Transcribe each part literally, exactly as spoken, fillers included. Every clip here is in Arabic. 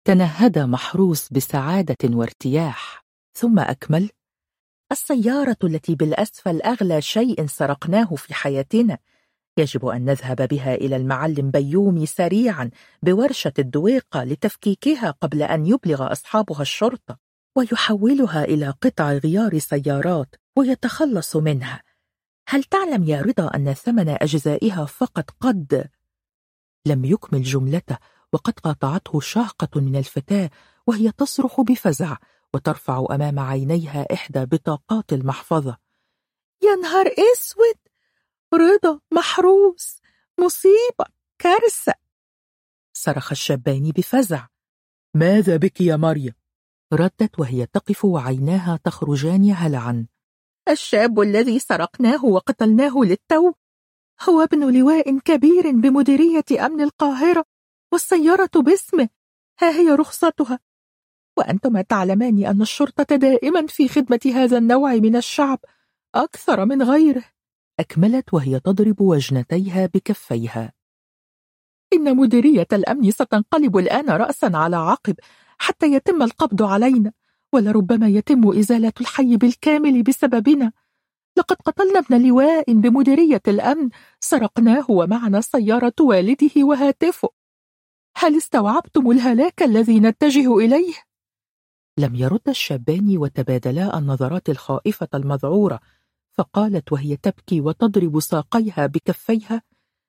تنهد محروس بسعادة وارتياح، ثم أكمل: السيارة التي بالأسفل أغلى شيء سرقناه في حياتنا، يجب أن نذهب بها إلى المعلم بيومي سريعا بورشة الدويقة لتفكيكها قبل أن يبلغ أصحابها الشرطة، ويحولها إلى قطع غيار سيارات ويتخلص منها. هل تعلم يا رضا أن ثمن أجزائها فقط قد... لم يكمل جملته وقد قاطعته شاهقة من الفتاة وهي تصرخ بفزع وترفع أمام عينيها إحدى بطاقات المحفظة. يا نهار أسود، رضا محروس، مصيبة، كارثة! صرخ الشابين بفزع. ماذا بك يا مريم؟ ردت وهي تقف وعيناها تخرجان هلعا. الشاب الذي سرقناه وقتلناه للتو هو ابن لواء كبير بمديرية أمن القاهرة، والسيارة باسمه، ها هي رخصتها، وأنتما تعلمان أن الشرطة دائما في خدمة هذا النوع من الشعب أكثر من غيره. أكملت وهي تضرب وجنتيها بكفيها. إن مديرية الأمن ستنقلب الآن رأسا على عقب حتى يتم القبض علينا، ولربما يتم إزالة الحي بالكامل بسببنا. لقد قتلنا ابن لواء بمديرية الأمن سرقناه ومعنا سيارة والده وهاتفه. هل استوعبتم الهلاك الذي نتجه إليه؟ لم يرد الشابان وتبادلا النظرات الخائفة المذعورة، فقالت وهي تبكي وتضرب ساقيها بكفيها: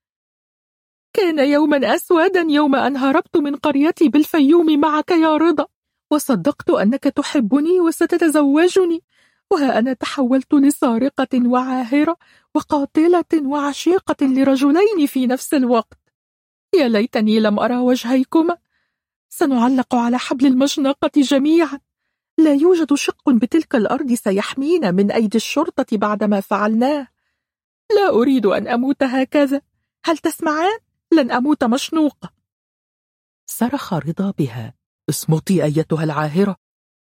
كان يوما أسودا يوم أن هربت من قريتي بالفيوم معك يا رضا، وصدقت أنك تحبني وستتزوجني، وها أنا تحولت لسارقة وعاهرة وقاتلة وعشيقة لرجلين في نفس الوقت. يا ليتني لم أرى وجهيكما، سنعلق على حبل المشنقة جميعا، لا يوجد شق بتلك الأرض سيحمينا من أيدي الشرطة بعدما فعلناه. لا أريد أن أموت هكذا، هل تسمعان؟ لن أموت مشنوقة. صرخ رضا بها: اصمتي أيتها العاهرة،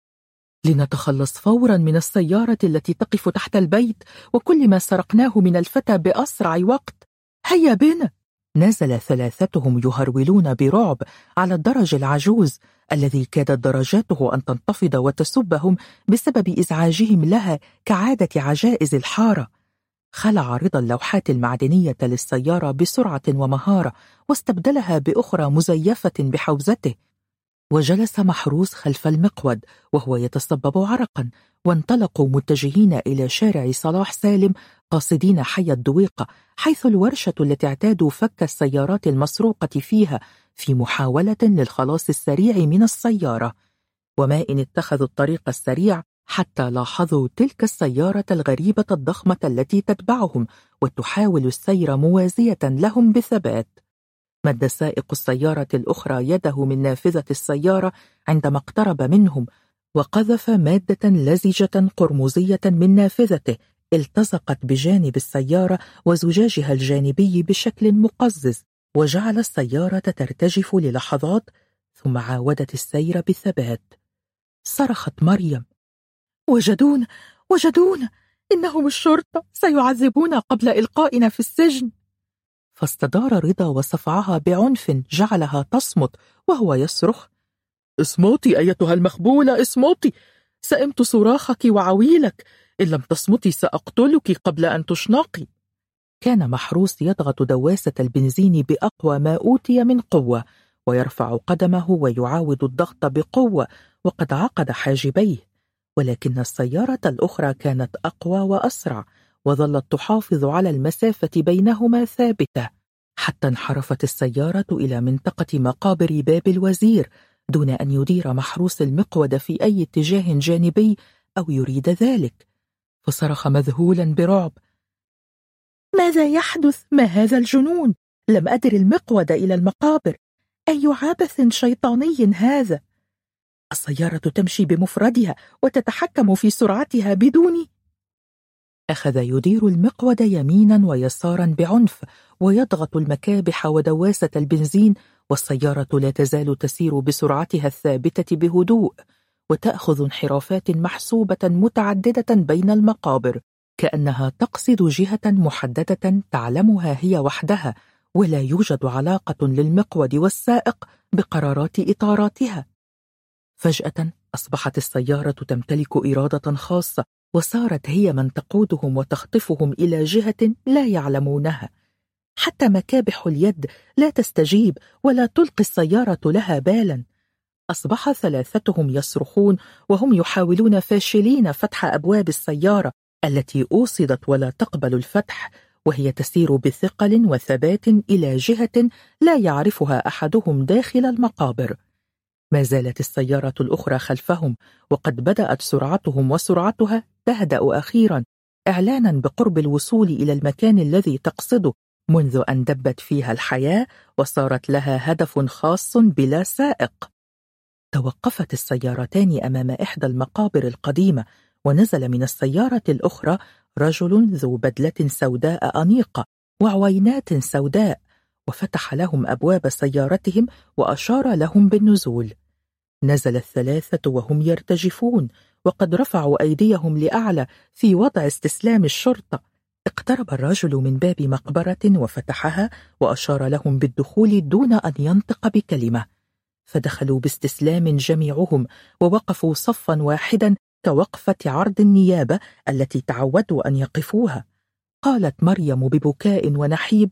لنتخلص فورا من السيارة التي تقف تحت البيت وكل ما سرقناه من الفتى بأسرع وقت. هيا بنا. نزل ثلاثتهم يهرولون برعب على الدرج العجوز الذي كادت درجاته أن تنتفض وتسبهم بسبب إزعاجهم لها كعادة عجائز الحارة. خلع رضا اللوحات المعدنية للسيارة بسرعة ومهارة واستبدلها بأخرى مزيفة بحوزته، وجلس محروس خلف المقود وهو يتصبب عرقا، وانطلقوا متجهين إلى شارع صلاح سالم قاصدين حي الدويقة، حيث الورشة التي اعتادوا فك السيارات المسروقة فيها في محاولة للخلاص السريع من السيارة. وما إن اتخذوا الطريق السريع حتى لاحظوا تلك السيارة الغريبة الضخمة التي تتبعهم وتحاول السير موازية لهم بثبات. مد سائق السيارة الأخرى يده من نافذة السيارة عندما اقترب منهم، وقذف مادة لزجة قرمزية من نافذته التصقت بجانب السيارة وزجاجها الجانبي بشكل مقزز، وجعل السيارة ترتجف للحظات ثم عاودت السير بثبات. صرخت مريم: وجدونا وجدونا، إنهم الشرطة، سيعذبونا قبل إلقائنا في السجن. فاستدار رضا وصفعها بعنف جعلها تصمت وهو يصرخ: اصمتي أيتها المخبولة، اصمتي، سئمت صراخك وعويلك، إن لم تصمتي سأقتلك قبل أن تشنقي. كان محروس يضغط دواسة البنزين بأقوى ما أوتي من قوة، ويرفع قدمه ويعاود الضغط بقوة وقد عقد حاجبيه، ولكن السيارة الأخرى كانت أقوى وأسرع، وظلت تحافظ على المسافة بينهما ثابتة، حتى انحرفت السيارة إلى منطقة مقابر باب الوزير دون أن يدير محروس المقود في أي اتجاه جانبي أو يريد ذلك. فصرخ مذهولا برعب: ماذا يحدث؟ ما هذا الجنون؟ لم أدر المقود إلى المقابر، أي عبث شيطاني هذا؟ السيارة تمشي بمفردها وتتحكم في سرعتها بدوني. أخذ يدير المقود يمينا ويسارا بعنف ويضغط المكابح ودواسة البنزين، والسيارة لا تزال تسير بسرعتها الثابتة بهدوء، وتأخذ انحرافات محسوبة متعددة بين المقابر، كأنها تقصد جهة محددة تعلمها هي وحدها، ولا يوجد علاقة للمقود والسائق بقرارات إطاراتها. فجأة أصبحت السيارة تمتلك إرادة خاصة، وصارت هي من تقودهم وتخطفهم إلى جهة لا يعلمونها. حتى مكابح اليد لا تستجيب ولا تلقي السيارة لها بالا. أصبح ثلاثتهم يصرخون وهم يحاولون فاشلين فتح أبواب السيارة التي أوصدت ولا تقبل الفتح، وهي تسير بثقل وثبات إلى جهة لا يعرفها أحدهم داخل المقابر. ما زالت السيارة الأخرى خلفهم، وقد بدأت سرعتهم وسرعتها تهدأ أخيرا، إعلانا بقرب الوصول إلى المكان الذي تقصده، منذ أن دبت فيها الحياة وصارت لها هدف خاص بلا سائق. توقفت السيارتان أمام إحدى المقابر القديمة، ونزل من السيارة الأخرى رجل ذو بدلة سوداء أنيقة وعوينات سوداء، وفتح لهم أبواب سيارتهم وأشار لهم بالنزول. نزل الثلاثة وهم يرتجفون، وقد رفعوا أيديهم لأعلى في وضع استسلام الشرطة. اقترب الرجل من باب مقبرة وفتحها وأشار لهم بالدخول دون أن ينطق بكلمة، فدخلوا باستسلام جميعهم ووقفوا صفا واحدا كوقفة عرض النيابة التي تعودوا أن يقفوها. قالت مريم ببكاء ونحيب: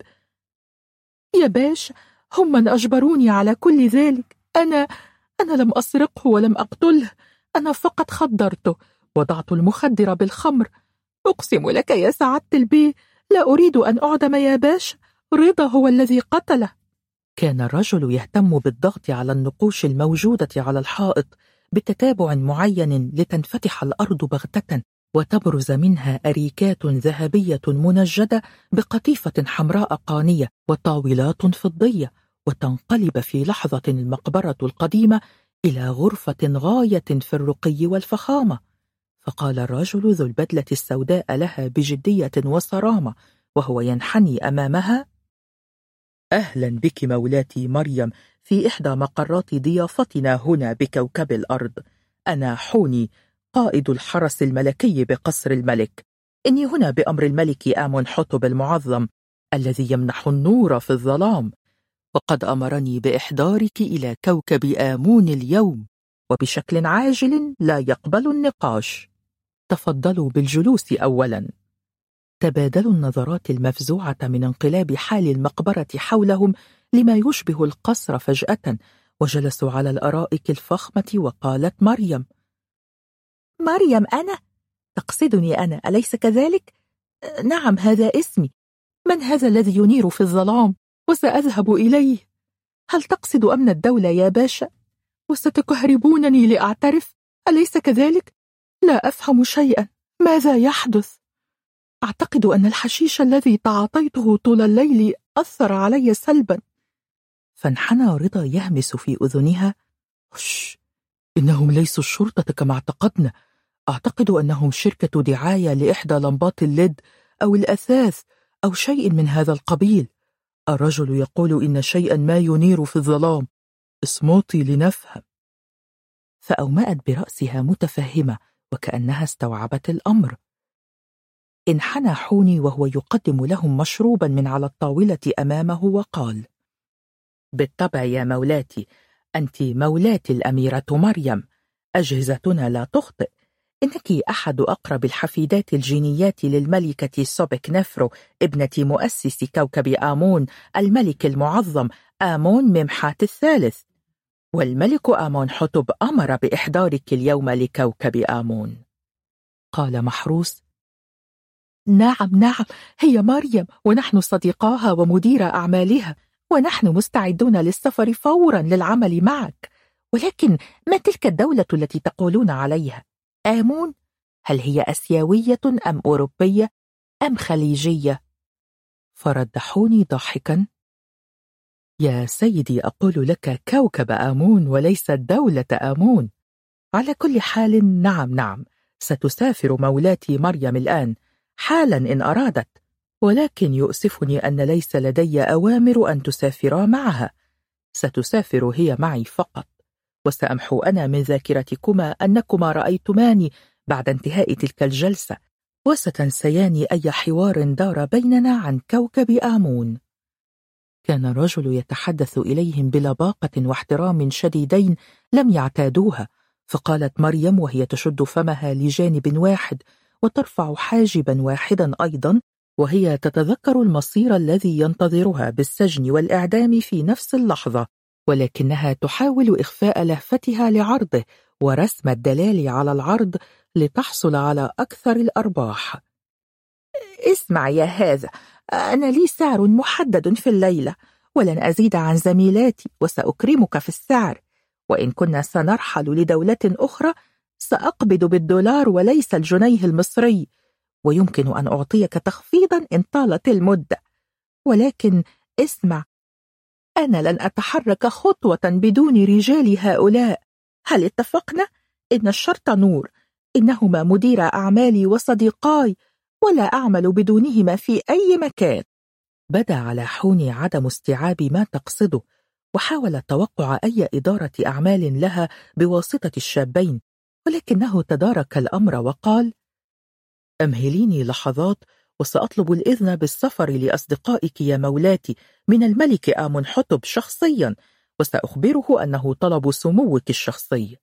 يا باش، هم من أجبروني على كل ذلك. أنا أنا لم أسرقه ولم أقتله، أنا فقط خدرته، وضعت المخدر بالخمر. أقسم لك يا سعادة البيه، لا أريد أن أعدم يا باش، رضا هو الذي قتله. كان الرجل يهتم بالضغط على النقوش الموجودة على الحائط بتتابع معين لتنفتح الأرض بغتة وتبرز منها أريكات ذهبية منجدة بقطيفة حمراء قانية وطاولات فضية، وتنقلب في لحظة المقبرة القديمة إلى غرفة غاية في الرقي والفخامة. فقال الرجل ذو البدلة السوداء لها بجدية وصرامة وهو ينحني أمامها: أهلا بك مولاتي مريم في إحدى مقرات ضيافتنا هنا بكوكب الأرض. أنا حوني، قائد الحرس الملكي بقصر الملك. إني هنا بأمر الملك آمونحوتب المعظم الذي يمنح النور في الظلام، وقد أمرني بإحضارك إلى كوكب آمون اليوم وبشكل عاجل لا يقبل النقاش. تفضلوا بالجلوس أولا. تبادلوا النظرات المفزوعة من انقلاب حال المقبرة حولهم لما يشبه القصر فجأة، وجلسوا على الأرائك الفخمة. وقالت مريم: مريم أنا؟ تقصدني أنا أليس كذلك؟ نعم، هذا اسمي. من هذا الذي ينير في الظلام؟ وسأذهب إليه. هل تقصد أمن الدولة يا باشا؟ وستكهربونني لأعترف أليس كذلك؟ لا أفهم شيئا، ماذا يحدث؟ أعتقد أن الحشيش الذي تعاطيته طول الليل أثر علي سلبا. فانحنى رضا يهمس في أذنها: هش، إنهم ليسوا الشرطة كما اعتقدنا، أعتقد أنهم شركة دعاية لإحدى لمبات الليد أو الأثاث أو شيء من هذا القبيل. الرجل يقول إن شيئا ما ينير في الظلام، اصمتي لنفهم. فأومأت برأسها متفهمة وكأنها استوعبت الأمر. انحنى حوني وهو يقدم لهم مشروبا من على الطاولة أمامه وقال: بالطبع يا مولاتي، أنت مولاتي الأميرة مريم، أجهزتنا لا تخطئ. إنك أحد أقرب الحفيدات الجينيات للملكة سوبك نفرو ابنة مؤسس كوكب آمون الملك المعظم آمون ممحات الثالث، والملك آمونحوتب أمر بإحضارك اليوم لكوكب آمون. قال محروس: نعم نعم، هي مريم، ونحن صديقاها ومدير أعمالها، ونحن مستعدون للسفر فورا للعمل معك. ولكن ما تلك الدولة التي تقولون عليها؟ آمون؟ هل هي أسيوية أم أوروبية أم خليجية؟ فرد حوني ضاحكا: يا سيدي، أقول لك كوكب آمون وليس دولة آمون. على كل حال، نعم نعم، ستسافر مولاتي مريم الآن حالا إن أرادت، ولكن يؤسفني أن ليس لدي أوامر أن تسافرا معها. ستسافر هي معي فقط، وسأمحو أنا من ذاكرتكما أنكما رأيتماني بعد انتهاء تلك الجلسة، وستنسيان أي حوار دار بيننا عن كوكب آمون. كان الرجل يتحدث إليهم بلباقة واحترام شديدين لم يعتادوها، فقالت مريم وهي تشد فمها لجانب واحد وترفع حاجبا واحدا أيضا، وهي تتذكر المصير الذي ينتظرها بالسجن والإعدام في نفس اللحظة، ولكنها تحاول إخفاء لهفتها لعرضه ورسم الدلال على العرض لتحصل على أكثر الأرباح. اسمع يا هذا، أنا لي سعر محدد في الليلة، ولن أزيد عن زميلاتي، وسأكرمك في السعر، وإن كنا سنرحل لدولة أخرى سأقبض بالدولار وليس الجنيه المصري، ويمكن أن أعطيك تخفيضا إن طالت المدة، ولكن اسمع، أنا لن أتحرك خطوة بدون رجال هؤلاء. هل اتفقنا؟ إن الشرط نور، إنهما مدير أعمالي وصديقاي، ولا أعمل بدونهما في أي مكان. بدا على حوني عدم استيعاب ما تقصده، وحاول توقع أي إدارة أعمال لها بواسطة الشابين، ولكنه تدارك الأمر وقال: أمهليني لحظات وسأطلب الإذن بالسفر لأصدقائك يا مولاتي من الملك آمنحتب شخصيا، وسأخبره أنه طلب سموك الشخصي.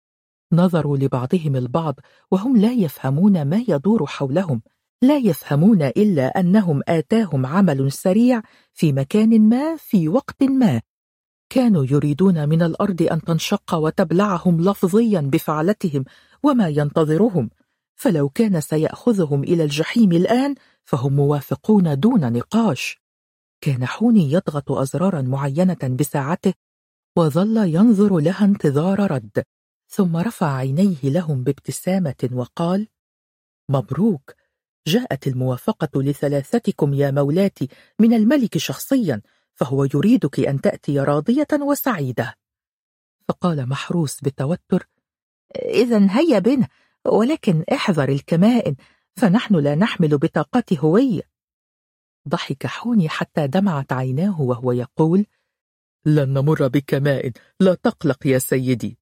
نظروا لبعضهم البعض وهم لا يفهمون ما يدور حولهم، لا يفهمون إلا أنهم آتاهم عمل سريع في مكان ما في وقت ما. كانوا يريدون من الأرض أن تنشق وتبلعهم لفظيا بفعلتهم وما ينتظرهم، فلو كان سيأخذهم إلى الجحيم الآن فهم موافقون دون نقاش. كان حوني يضغط أزرارا معينة بساعته وظل ينظر لها انتظار رد، ثم رفع عينيه لهم بابتسامة وقال: مبروك، جاءت الموافقة لثلاثتكم يا مولاتي من الملك شخصيا، فهو يريدك أن تأتي راضية وسعيدة. فقال محروس بتوتر: إذن هيا بنا، ولكن احذر الكمائن، فنحن لا نحمل بطاقات هوية. ضحك حوني حتى دمعت عيناه وهو يقول: لن نمر بكمائن، لا تقلق يا سيدي.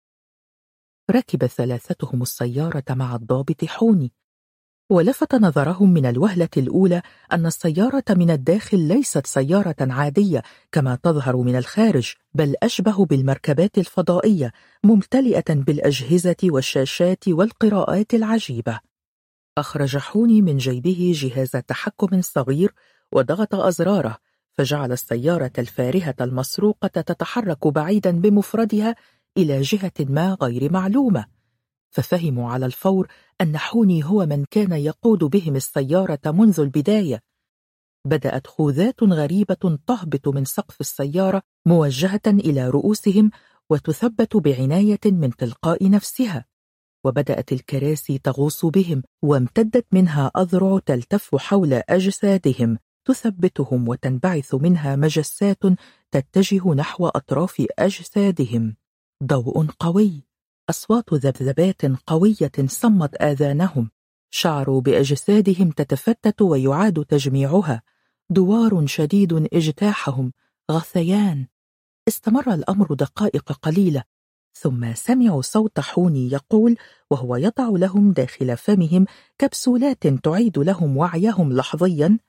ركب ثلاثتهم السيارة مع الضابط حوني، ولفت نظرهم من الوهلة الأولى أن السيارة من الداخل ليست سيارة عادية كما تظهر من الخارج، بل أشبه بالمركبات الفضائية، ممتلئة بالأجهزة والشاشات والقراءات العجيبة. أخرج حوني من جيبه جهاز تحكم صغير وضغط أزراره، فجعل السيارة الفارهة المسروقة تتحرك بعيدا بمفردها إلى جهة ما غير معلومة، ففهموا على الفور أن حوني هو من كان يقود بهم السيارة منذ البداية. بدأت خوذات غريبة تهبط من سقف السيارة موجهة إلى رؤوسهم وتثبت بعناية من تلقاء نفسها، وبدأت الكراسي تغوص بهم، وامتدت منها أذرع تلتف حول أجسادهم تثبتهم، وتنبعث منها مجسات تتجه نحو أطراف أجسادهم. ضوء قوي، أصوات ذبذبات قوية صمت آذانهم، شعروا بأجسادهم تتفتت ويعاد تجميعها، دوار شديد اجتاحهم، غثيان. استمر الأمر دقائق قليلة، ثم سمعوا صوت حوني يقول وهو يضع لهم داخل فمهم كبسولات تعيد لهم وعيهم لحظيا: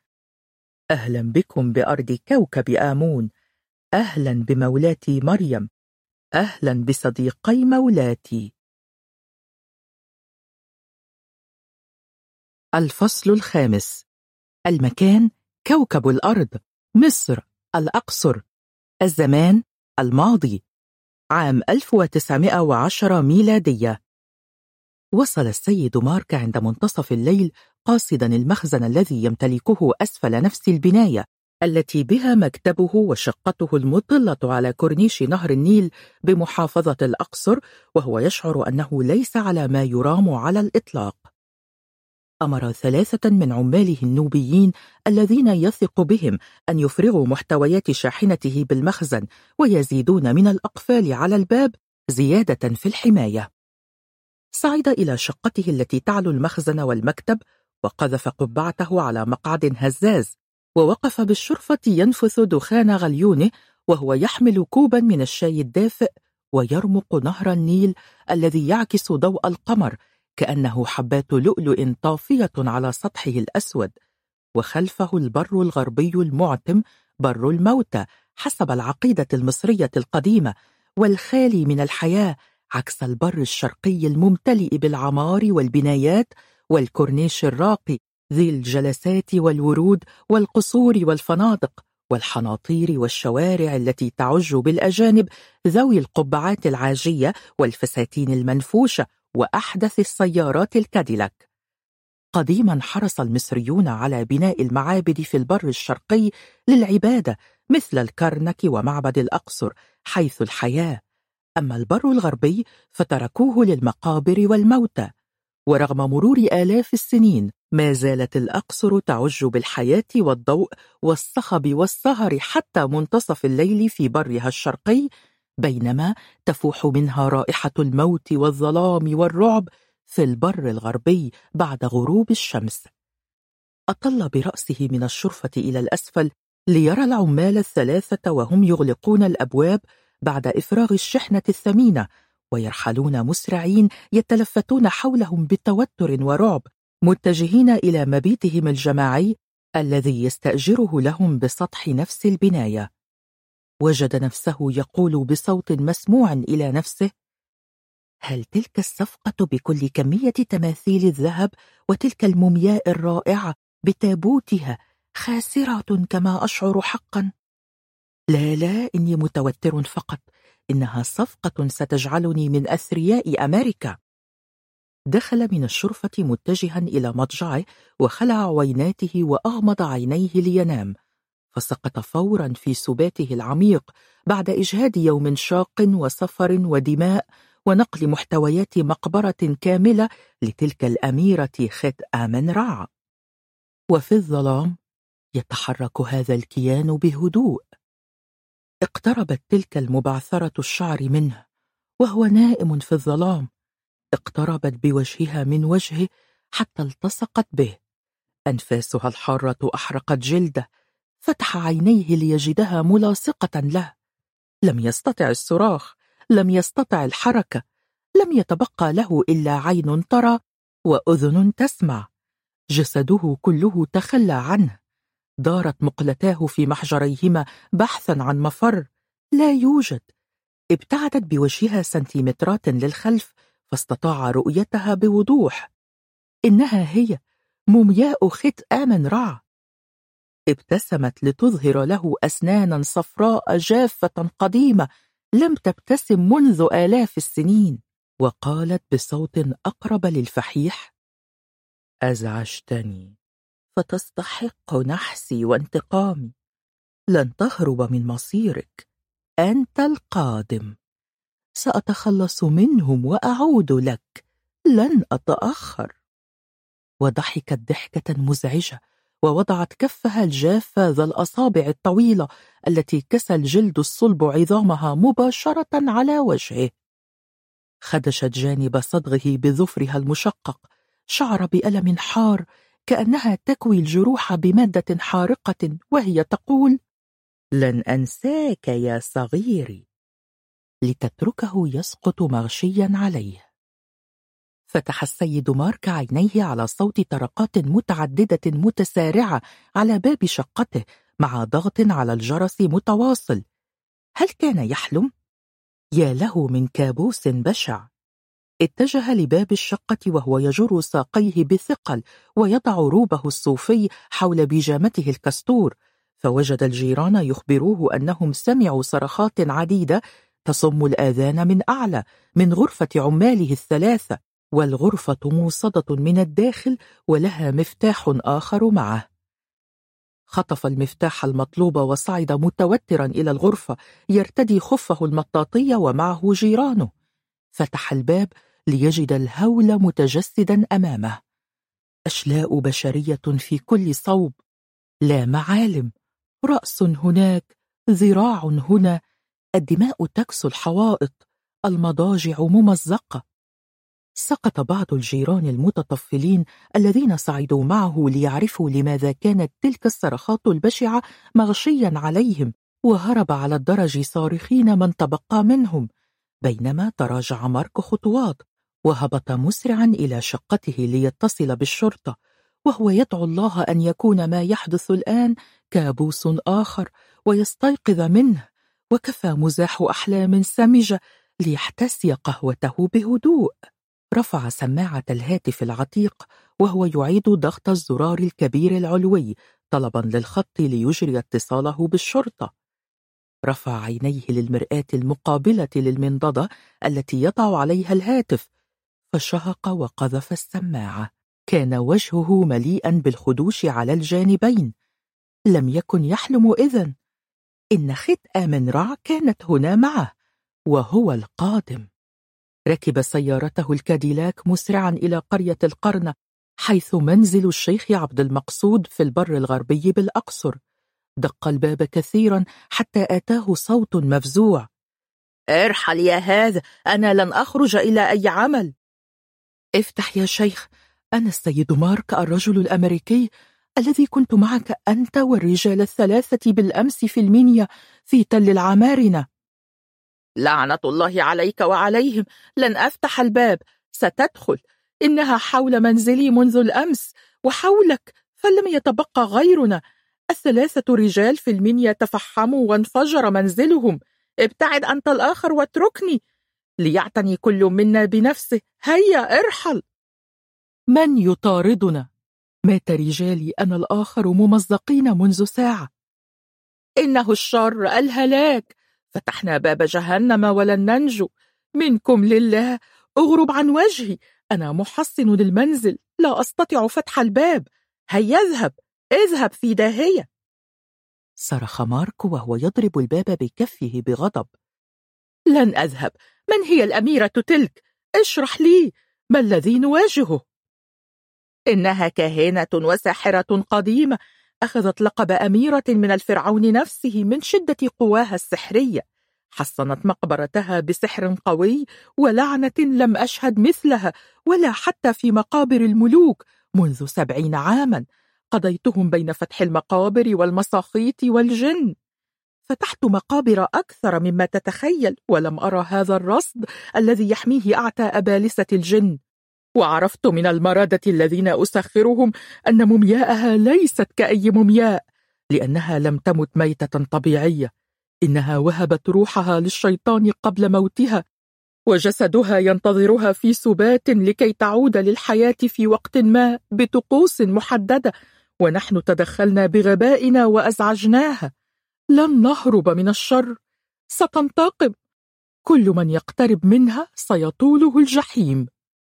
أهلا بكم بأرض كوكب آمون، أهلا بمولاتي مريم، أهلا بصديقي مولاتي. الفصل الخامس. المكان: كوكب الأرض، مصر، الأقصر. الزمان: الماضي، عام ألف وتسعمائة وعشرة ميلادية. وصل السيد مارك عند منتصف الليل قاصدا المخزن الذي يمتلكه أسفل نفس البناية، التي بها مكتبه وشقته المطلة على كورنيش نهر النيل بمحافظة الأقصر، وهو يشعر أنه ليس على ما يرام على الإطلاق. أمر ثلاثة من عماله النوبيين الذين يثق بهم أن يفرغوا محتويات شاحنته بالمخزن ويزيدون من الأقفال على الباب زيادة في الحماية. صعد إلى شقته التي تعلو المخزن والمكتب، وقذف قبعته على مقعد هزاز، ووقف بالشرفة ينفث دخان غليونه وهو يحمل كوبا من الشاي الدافئ ويرمق نهر النيل الذي يعكس ضوء القمر كأنه حبات لؤلؤ طافية على سطحه الأسود، وخلفه البر الغربي المعتم، بر الموتى حسب العقيدة المصرية القديمة، والخالي من الحياة عكس البر الشرقي الممتلئ بالعمار والبنايات والكورنيش الراقي ذي الجلسات والورود والقصور والفنادق والحناطير والشوارع التي تعج بالأجانب ذوي القبعات العاجية والفساتين المنفوشة وأحدث السيارات الكاديلاك. قديما حرص المصريون على بناء المعابد في البر الشرقي للعبادة مثل الكرنك ومعبد الأقصر حيث الحياة، أما البر الغربي فتركوه للمقابر والموتى. ورغم مرور آلاف السنين ما زالت الأقصر تعج بالحياة والضوء والصخب والسهر حتى منتصف الليل في برها الشرقي، بينما تفوح منها رائحة الموت والظلام والرعب في البر الغربي بعد غروب الشمس. أطل برأسه من الشرفة إلى الأسفل ليرى العمال الثلاثة وهم يغلقون الأبواب بعد إفراغ الشحنة الثمينة، ويرحلون مسرعين يتلفتون حولهم بتوتر ورعب، متجهين إلى مبيتهم الجماعي الذي يستأجره لهم بسطح نفس البناية. وجد نفسه يقول بصوت مسموع إلى نفسه: هل تلك الصفقة بكل كمية تماثيل الذهب وتلك المومياء الرائعة بتابوتها خاسرة كما أشعر حقا؟ لا لا إني متوتر فقط، إنها صفقة ستجعلني من أثرياء أمريكا. دخل من الشرفة متجها إلى مضجعه وخلع عويناته وأغمض عينيه لينام، فسقط فورا في سباته العميق بعد إجهاد يوم شاق وسفر ودماء ونقل محتويات مقبرة كاملة لتلك الأميرة خت آمن رع. وفي الظلام يتحرك هذا الكيان بهدوء. اقتربت تلك المبعثرة الشعر منه وهو نائم في الظلام، اقتربت بوجهها من وجهه حتى التصقت به. أنفاسها الحارة أحرقت جلده، فتح عينيه ليجدها ملاصقة له. لم يستطع الصراخ، لم يستطع الحركة، لم يتبقى له إلا عين ترى وأذن تسمع. جسده كله تخلى عنه، دارت مقلتاه في محجريهما بحثا عن مفر، لا يوجد. ابتعدت بوجهها سنتيمترات للخلف فاستطاع رؤيتها بوضوح. إنها هي مومياء خت آمن رع. ابتسمت لتظهر له أسنانا صفراء جافة قديمة لم تبتسم منذ آلاف السنين، وقالت بصوت أقرب للفحيح: أزعجتني فتستحق نحسي وانتقامي. لن تهرب من مصيرك، أنت القادم. سأتخلص منهم وأعود لك، لن أتأخر. وضحكت ضحكة مزعجة ووضعت كفها الجافة ذا الأصابع الطويلة التي كسى الجلد الصلب عظامها مباشرة على وجهه. خدشت جانب صدغه بظفرها المشقق، شعر بألم حار كأنها تكوي الجروح بمادة حارقة وهي تقول: لن أنساك يا صغيري، لتتركه يسقط مغشيا عليه. فتح السيد مارك عينيه على صوت طرقات متعددة متسارعة على باب شقته مع ضغط على الجرس متواصل. هل كان يحلم؟ يا له من كابوس بشع. اتجه لباب الشقة وهو يجر ساقيه بثقل ويضع روبه الصوفي حول بيجامته الكستور، فوجد الجيران يخبروه أنهم سمعوا صرخات عديدة تصم الآذان من أعلى من غرفة عماله الثلاثة، والغرفة موصدة من الداخل ولها مفتاح آخر معه. خطف المفتاح المطلوب وصعد متوترا إلى الغرفة يرتدي خفه المطاطي ومعه جيرانه. فتح الباب ليجد الهول متجسدا أمامه، أشلاء بشرية في كل صوب، لا معالم، رأس هناك، ذراع هنا، الدماء تكسو الحوائط، المضاجع ممزقة. سقط بعض الجيران المتطفلين الذين صعدوا معه ليعرفوا لماذا كانت تلك الصرخات البشعة مغشيا عليهم، وهرب على الدرج صارخين من تبقى منهم، بينما تراجع مارك خطوات وهبط مسرعا إلى شقته ليتصل بالشرطة، وهو يدعو الله أن يكون ما يحدث الآن كابوس آخر ويستيقظ منه، وكفى مزاح أحلام سمجة ليحتسي قهوته بهدوء. رفع سماعة الهاتف العتيق وهو يعيد ضغط الزرار الكبير العلوي طلبا للخط ليجري اتصاله بالشرطة. رفع عينيه للمرآة المقابلة للمنضدة التي يضع عليها الهاتف، فشهق وقذف السماعة. كان وجهه مليئا بالخدوش على الجانبين. لم يكن يحلم إذن، إن خطأ من رع كانت هنا معه وهو القادم. ركب سيارته الكاديلاك مسرعا إلى قرية القرن، حيث منزل الشيخ عبد المقصود في البر الغربي بالأقصر. دق الباب كثيرا حتى آتاه صوت مفزوع: ارحل يا هذا، أنا لن أخرج إلى أي عمل. افتح يا شيخ، أنا السيد مارك الرجل الأمريكي الذي كنت معك أنت والرجال الثلاثة بالأمس في المنيا في تل العمارنة. لعنة الله عليك وعليهم، لن أفتح الباب، ستدخل، إنها حول منزلي منذ الأمس وحولك، فلم يتبقى غيرنا. الثلاثة رجال في المنيا تفحموا وانفجر منزلهم. ابتعد أنت الآخر واتركني، ليعتني كل منا بنفسه. هيا ارحل. من يطاردنا؟ مات رجالي أنا الآخر ممزقين منذ ساعة. إنه الشر، الهلاك. فتحنا باب جهنم ولن ننجو. منكم لله، اغرب عن وجهي، أنا محصن للمنزل، لا أستطيع فتح الباب. هيا اذهب، اذهب في داهية. صرخ مارك وهو يضرب الباب بكفه بغضب. لن أذهب. من هي الأميرة تلك؟ اشرح لي، ما الذي نواجهه؟ إنها كاهنة وساحرة قديمة، أخذت لقب أميرة من الفرعون نفسه من شدة قواها السحرية. حصنت مقبرتها بسحر قوي ولعنة لم أشهد مثلها ولا حتى في مقابر الملوك منذ سبعين عاما، قضيتهم بين فتح المقابر والمصاخيط والجن. فتحت مقابر أكثر مما تتخيل، ولم أرى هذا الرصد الذي يحميه أعتى أبالسة الجن. وعرفت من المرادة الذين أسخرهم أن مومياءها ليست كأي مومياء، لأنها لم تمت ميتة طبيعية، إنها وهبت روحها للشيطان قبل موتها، وجسدها ينتظرها في سبات لكي تعود للحياة في وقت ما بطقوس محددة، ونحن تدخلنا بغبائنا وأزعجناها. لن نهرب من الشر، ستنتقم. كل من يقترب منها سيطوله الجحيم.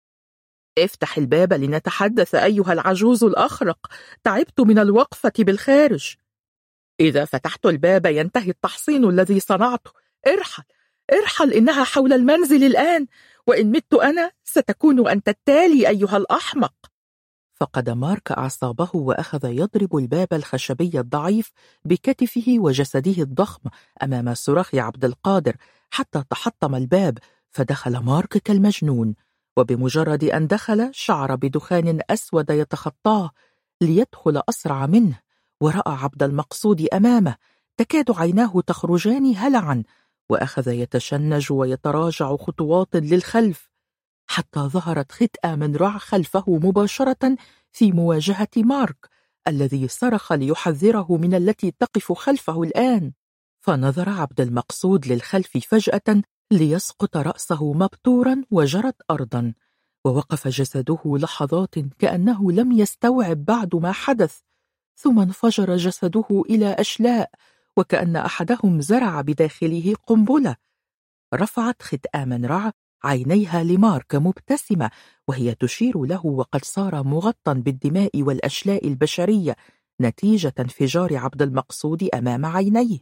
افتح الباب لنتحدث أيها العجوز الأخرق، تعبت من الوقفة بالخارج. إذا فتحت الباب ينتهي التحصين الذي صنعته. ارحل، ارحل، إنها حول المنزل الآن، وإن مت أنا ستكون أنت التالي أيها الأحمق. فقد مارك أعصابه وأخذ يضرب الباب الخشبي الضعيف بكتفه وجسده الضخم أمام صراخ عبد القادر حتى تحطم الباب، فدخل مارك كالمجنون. وبمجرد أن دخل شعر بدخان أسود يتخطاه ليدخل أسرع منه، ورأى عبد المقصود أمامه تكاد عيناه تخرجان هلعا، وأخذ يتشنج ويتراجع خطوات للخلف حتى ظهرت خطأ من رع خلفه مباشرة في مواجهة مارك الذي صرخ ليحذره من التي تقف خلفه الآن. فنظر عبد المقصود للخلف فجأة ليسقط رأسه مبتورا وجرت أرضا، ووقف جسده لحظات كأنه لم يستوعب بعد ما حدث، ثم انفجر جسده إلى أشلاء وكأن أحدهم زرع بداخله قنبلة. رفعت خطأ من رع عينيها لمارك مبتسمة وهي تشير له، وقد صار مغطى بالدماء والأشلاء البشرية نتيجة انفجار عبد المقصود أمام عينيه.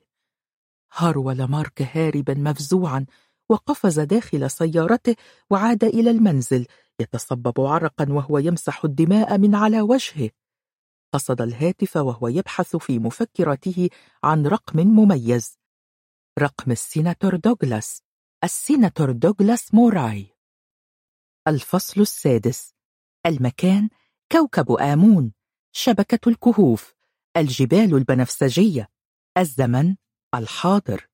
هرول مارك هاربا مفزوعا وقفز داخل سيارته وعاد إلى المنزل يتصبب عرقا وهو يمسح الدماء من على وجهه. قصد الهاتف وهو يبحث في مفكرته عن رقم مميز، رقم السيناتور دوغلاس، السيناتور دوغلاس موراي. الفصل السادس. المكان كوكب آمون، شبكة الكهوف، الجبال البنفسجية، الزمن الحاضر.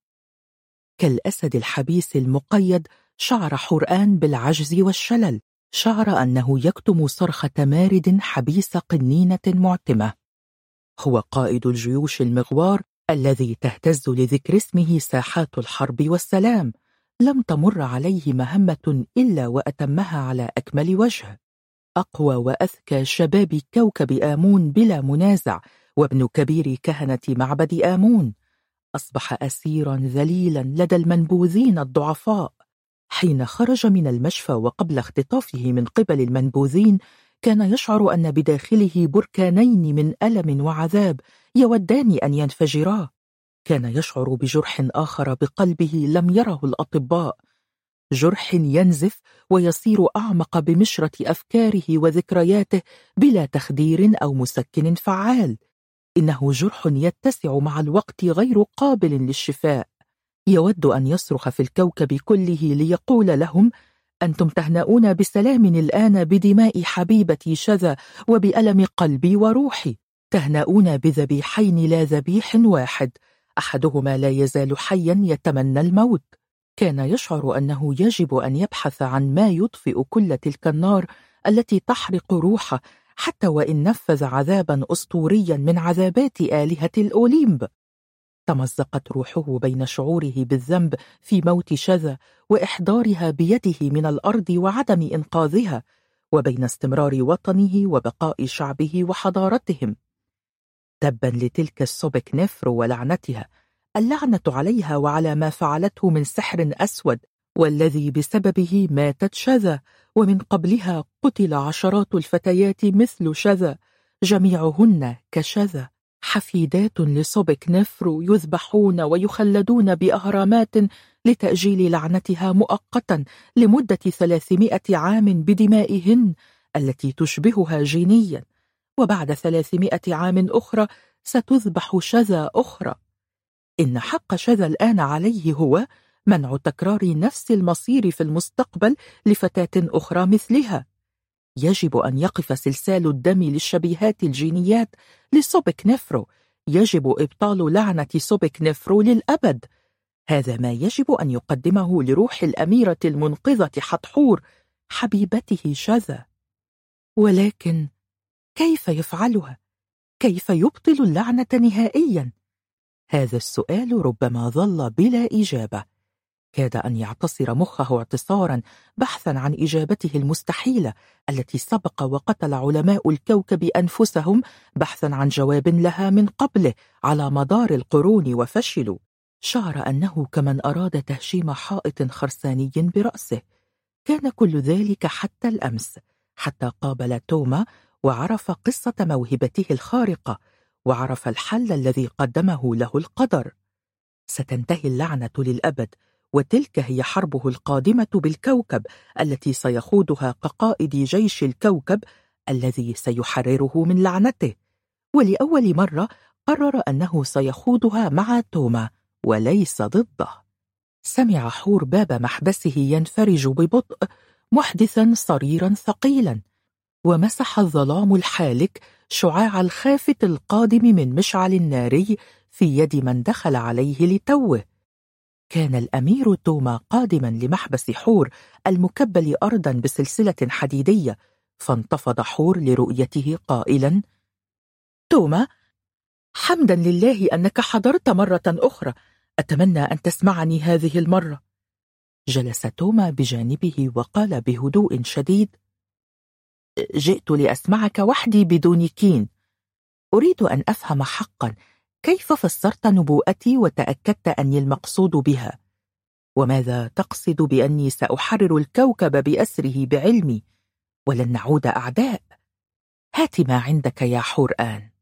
كالأسد الحبيس المقيد شعر حرآن بالعجز والشلل، شعر أنه يكتم صرخة مارد حبيس قنينة معتمة. هو قائد الجيوش المغوار الذي تهتز لذكر اسمه ساحات الحرب والسلام، لم تمر عليه مهمة إلا وأتمها على أكمل وجه. أقوى وأذكى شباب كوكب آمون بلا منازع، وابن كبير كهنة معبد آمون، أصبح أسيرا ذليلا لدى المنبوذين الضعفاء. حين خرج من المشفى وقبل اختطافه من قبل المنبوذين، كان يشعر أن بداخله بركانين من ألم وعذاب يودان أن ينفجرا. كان يشعر بجرح آخر بقلبه لم يره الأطباء، جرح ينزف ويصير أعمق بمشرة أفكاره وذكرياته بلا تخدير أو مسكن فعال. إنه جرح يتسع مع الوقت غير قابل للشفاء. يود أن يصرخ في الكوكب كله ليقول لهم: أنتم تهنؤون بسلام الآن بدماء حبيبتي شذا وبألم قلبي وروحي، تهنؤون بذبيحين لا ذبيح واحد، أحدهما لا يزال حيا يتمنى الموت. كان يشعر أنه يجب أن يبحث عن ما يطفئ كل تلك النار التي تحرق روحه، حتى وإن نفذ عذابا أسطوريا من عذابات آلهة الأوليمب. تمزقت روحه بين شعوره بالذنب في موت شذا وإحضارها بيده من الأرض وعدم إنقاذها، وبين استمرار وطنه وبقاء شعبه وحضارتهم. تبا لتلك السوبك نفرو ولعنتها، اللعنة عليها وعلى ما فعلته من سحر أسود، والذي بسببه ماتت شذا، ومن قبلها قتل عشرات الفتيات مثل شذا، جميعهن كشذا، حفيدات لسوبك نفرو، يذبحون ويخلدون بأهرامات لتأجيل لعنتها مؤقتا لمدة ثلاثمائة عام بدمائهن التي تشبهها جينيا، وبعد ثلاثمائة عام أخرى ستذبح شذا أخرى. إن حق شذا الآن عليه هو منع تكرار نفس المصير في المستقبل لفتاة أخرى مثلها. يجب أن يقف سلسال الدم للشبيهات الجينيات لسوبك نفرو، يجب إبطال لعنة سوبك نفرو للأبد. هذا ما يجب أن يقدمه لروح الأميرة المنقذة حتحور حبيبته شذا. ولكن كيف يفعلها؟ كيف يبطل اللعنة نهائيا؟ هذا السؤال ربما ظل بلا إجابة. كاد أن يعتصر مخه اعتصارا بحثا عن إجابته المستحيلة التي سبق وقتل علماء الكوكب أنفسهم بحثا عن جواب لها من قبله على مدار القرون وفشلوا. شعر أنه كمن أراد تهشيم حائط خرساني برأسه. كان كل ذلك حتى الأمس، حتى قابل توما وعرف قصة موهبته الخارقة، وعرف الحل الذي قدمه له القدر. ستنتهي اللعنة للأبد، وتلك هي حربه القادمة بالكوكب التي سيخوضها كقائد جيش الكوكب الذي سيحرره من لعنته. ولأول مرة قرر أنه سيخوضها مع توما وليس ضده. سمع حور باب محبسه ينفرج ببطء، محدثا صريرا ثقيلا، ومسح الظلام الحالك شعاع الخافت القادم من مشعل ناري في يد من دخل عليه لتوه. كان الأمير توما قادما لمحبس حور المكبل أرضا بسلسلة حديدية، فانتفض حور لرؤيته قائلا: توما، حمدا لله أنك حضرت مرة أخرى، أتمنى أن تسمعني هذه المرة. جلس توما بجانبه وقال بهدوء شديد: جئت لأسمعك وحدي بدون كين. أريد أن أفهم حقا كيف فسرت نبوءتي وتأكدت أني المقصود بها، وماذا تقصد بأني سأحرر الكوكب بأسره بعلمي ولن نعود أعداء؟ هات ما عندك يا حور آن.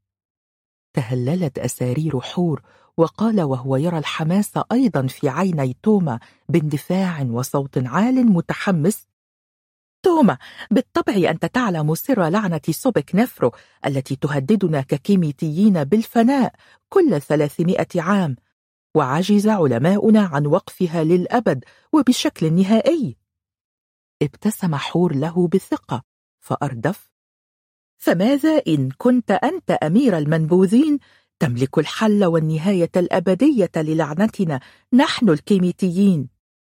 تهللت أسارير حور، وقال وهو يرى الحماس أيضا في عيني توما باندفاع وصوت عال متحمس: توما، بالطبع أنت تعلم سر لعنة سوبك نفرو التي تهددنا ككيميتيين بالفناء كل ثلاثمائة عام، وعجز علماؤنا عن وقفها للأبد وبشكل نهائي. ابتسم حور له بثقة فأردف: فماذا إن كنت أنت أمير المنبوذين تملك الحل والنهاية الأبدية للعنتنا نحن الكيميتيين؟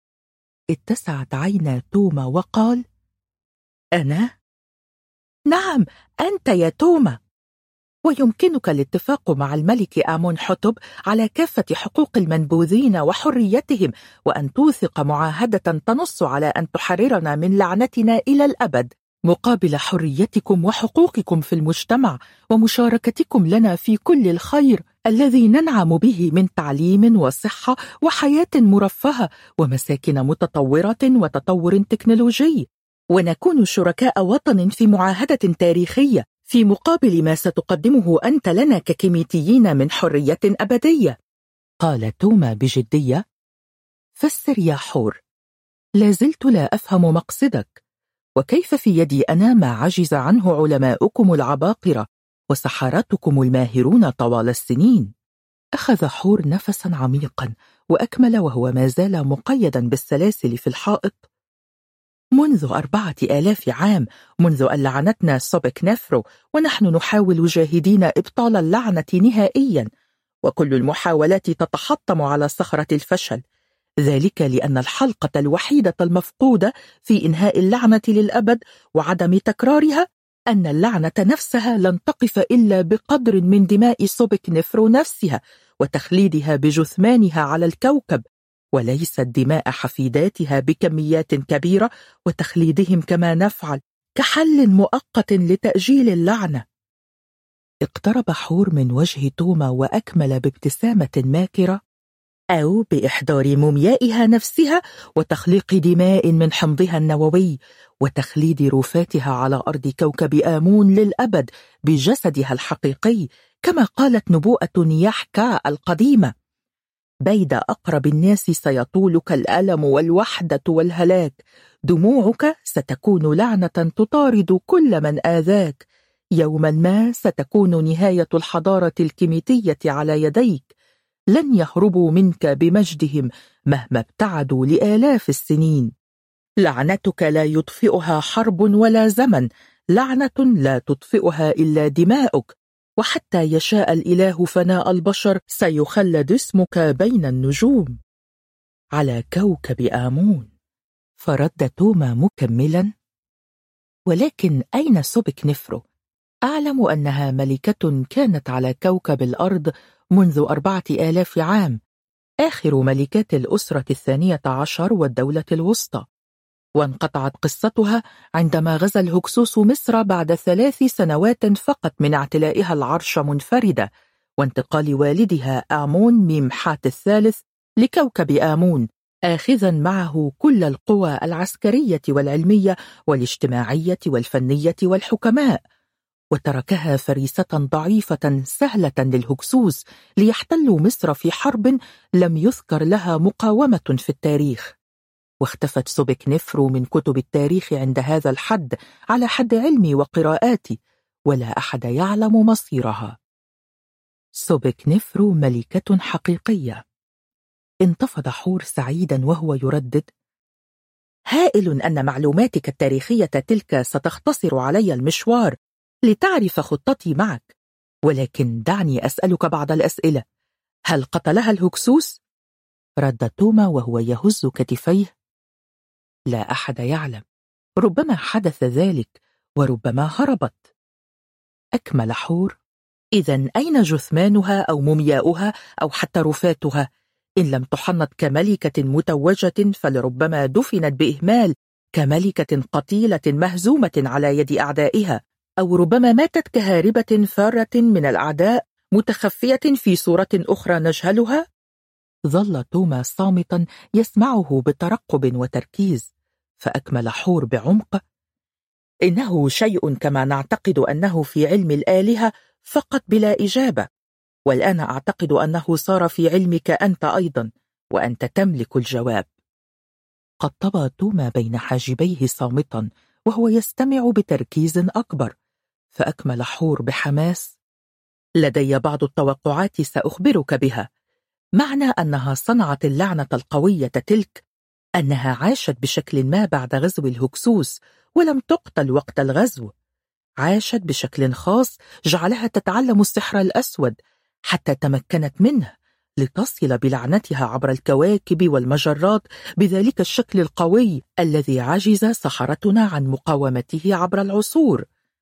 اتسعت عينا توما وقال: أنا؟ نعم، أنت يا توما. ويمكنك الاتفاق مع الملك آمون حتب على كافة حقوق المنبوذين وحريتهم، وأن توثق معاهدة تنص على أن تحررنا من لعنتنا إلى الأبد مقابل حريتكم وحقوقكم في المجتمع ومشاركتكم لنا في كل الخير الذي ننعم به من تعليم وصحة وحياة مرفهة ومساكن متطورة وتطور تكنولوجي، ونكون شركاء وطن في معاهدة تاريخية في مقابل ما ستقدمه أنت لنا ككيميتيين من حرية أبدية. قال توما بجدية: فسر يا حور، لا زلت لا أفهم مقصدك، وكيف في يدي أنا ما عجز عنه علماؤكم العباقرة وسحراتكم الماهرون طوال السنين؟ أخذ حور نفسا عميقا وأكمل وهو ما زال مقيدا بالسلاسل في الحائط: منذ أربعة آلاف عام، منذ أن لعنتنا سوبك نفرو، ونحن نحاول جاهدين إبطال اللعنة نهائيا، وكل المحاولات تتحطم على صخرة الفشل، ذلك لأن الحلقة الوحيدة المفقودة في إنهاء اللعنة للأبد وعدم تكرارها أن اللعنة نفسها لن تقف إلا بقدر من دماء سوبك نفرو نفسها وتخليدها بجثمانها على الكوكب، وليست دماء حفيداتها بكميات كبيرة وتخليدهم كما نفعل كحل مؤقت لتأجيل اللعنة. اقترب حور من وجه توما وأكمل بابتسامة ماكرة: أو بإحضار موميائها نفسها وتخليق دماء من حمضها النووي وتخليد رفاتها على أرض كوكب آمون للأبد بجسدها الحقيقي، كما قالت نبوءة نياحكا القديمة: بيد أقرب الناس سيطولك الألم والوحدة والهلاك، دموعك ستكون لعنة تطارد كل من آذاك، يوما ما ستكون نهاية الحضارة الكيميتية على يديك، لن يهربوا منك بمجدهم مهما ابتعدوا لآلاف السنين، لعنتك لا يطفئها حرب ولا زمن، لعنة لا تطفئها إلا دماؤك، وحتى يشاء الإله فناء البشر سيخلد اسمك بين النجوم على كوكب آمون. فرد توما مكملا: ولكن أين سوبك نفرو؟ أعلم أنها ملكة كانت على كوكب الأرض منذ أربعة آلاف عام، آخر ملكات الأسرة الثانية عشر والدولة الوسطى، وانقطعت قصتها عندما غزا الهكسوس مصر بعد ثلاث سنوات فقط من اعتلائها العرش منفردة وانتقال والدها آمون ميمحات الثالث لكوكب آمون، آخذا معه كل القوى العسكرية والعلمية والاجتماعية والفنية والحكماء، وتركها فريسة ضعيفة سهلة للهكسوس ليحتلوا مصر في حرب لم يذكر لها مقاومة في التاريخ. واختفت سوبك نفرو من كتب التاريخ عند هذا الحد على حد علمي وقراءاتي، ولا أحد يعلم مصيرها. سوبك نفرو ملكة حقيقية. انتفض حور سعيدا وهو يردد: هائل أن معلوماتك التاريخية تلك ستختصر علي المشوار لتعرف خطتي معك، ولكن دعني أسألك بعض الأسئلة. هل قتلها الهكسوس؟ رد توما وهو يهز كتفيه: لا أحد يعلم، ربما حدث ذلك وربما هربت. أكمل حور: إذن أين جثمانها أو مومياؤها أو حتى رفاتها؟ إن لم تحنط كملكة متوجة فلربما دفنت بإهمال كملكة قتيلة مهزومة على يد أعدائها، أو ربما ماتت كهاربة فارة من الأعداء متخفية في صورة أخرى نجهلها. ظل توما صامتا يسمعه بترقب وتركيز، فأكمل حور بعمق: إنه شيء كما نعتقد أنه في علم الآلهة فقط بلا إجابة، والآن أعتقد أنه صار في علمك أنت أيضا، وأنت تملك الجواب. قطب توما بين حاجبيه صامتا وهو يستمع بتركيز أكبر، فأكمل حور بحماس: لدي بعض التوقعات سأخبرك بها. معنى أنها صنعت اللعنة القوية تلك أنها عاشت بشكل ما بعد غزو الهكسوس ولم تقتل وقت الغزو، عاشت بشكل خاص جعلها تتعلم السحر الأسود حتى تمكنت منه لتصل بلعنتها عبر الكواكب والمجرات بذلك الشكل القوي الذي عجز سحرتنا عن مقاومته عبر العصور.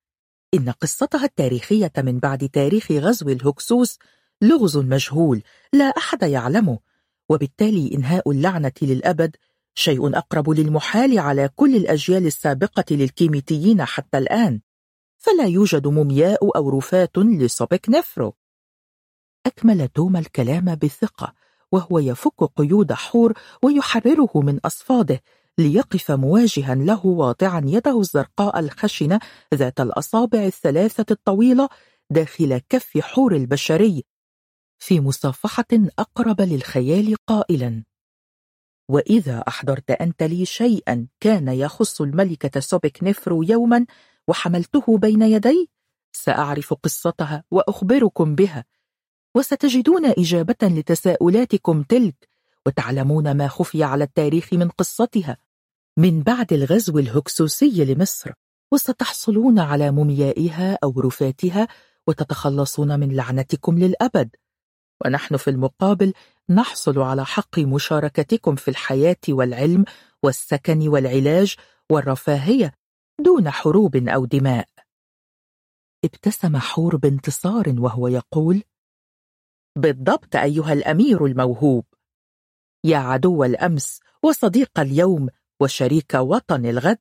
إن قصتها التاريخية من بعد تاريخ غزو الهكسوس لغز مجهول لا أحد يعلمه، وبالتالي إنهاء اللعنة للأبد شيء أقرب للمحال على كل الأجيال السابقة للكيميتيين حتى الآن، فلا يوجد مومياء أو رفات لسوبك نفرو. أكمل توما الكلام بثقة وهو يفك قيود حور ويحرره من أصفاده ليقف مواجها له واضعا يده الزرقاء الخشنة ذات الأصابع الثلاثة الطويلة داخل كف حور البشري في مصافحة أقرب للخيال قائلا: وإذا أحضرت أنت لي شيئا كان يخص الملكة سوبك نفرو يوما وحملته بين يدي سأعرف قصتها وأخبركم بها، وستجدون إجابة لتساؤلاتكم تلك، وتعلمون ما خفي على التاريخ من قصتها من بعد الغزو الهكسوسي لمصر، وستحصلون على موميائها أو رفاتها وتتخلصون من لعنتكم للأبد، ونحن في المقابل نحصل على حق مشاركتكم في الحياة والعلم والسكن والعلاج والرفاهية دون حروب أو دماء. ابتسم حور بانتصار وهو يقول: بالضبط أيها الأمير الموهوب، يا عدو الأمس وصديق اليوم وشريك وطن الغد.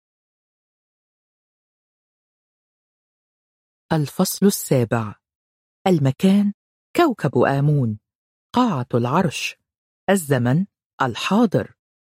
الفصل السابع. المكان كوكب آمون، قاعة العرش، الزمن الحاضر.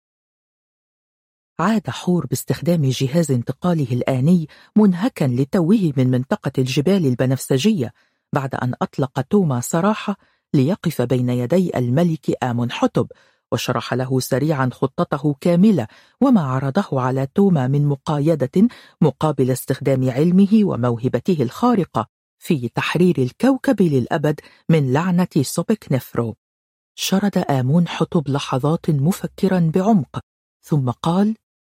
عاد حور باستخدام جهاز انتقاله الآني منهكا لتوه من منطقة الجبال البنفسجية بعد أن أطلق توما سراحه ليقف بين يدي الملك آمون حتب، وشرح له سريعا خطته كاملة وما عرضه على توما من مقايدة مقابل استخدام علمه وموهبته الخارقة في تحرير الكوكب للأبد من لعنة سوبك نفرو. شرد آمون حتب لحظات مفكرا بعمق ثم قال: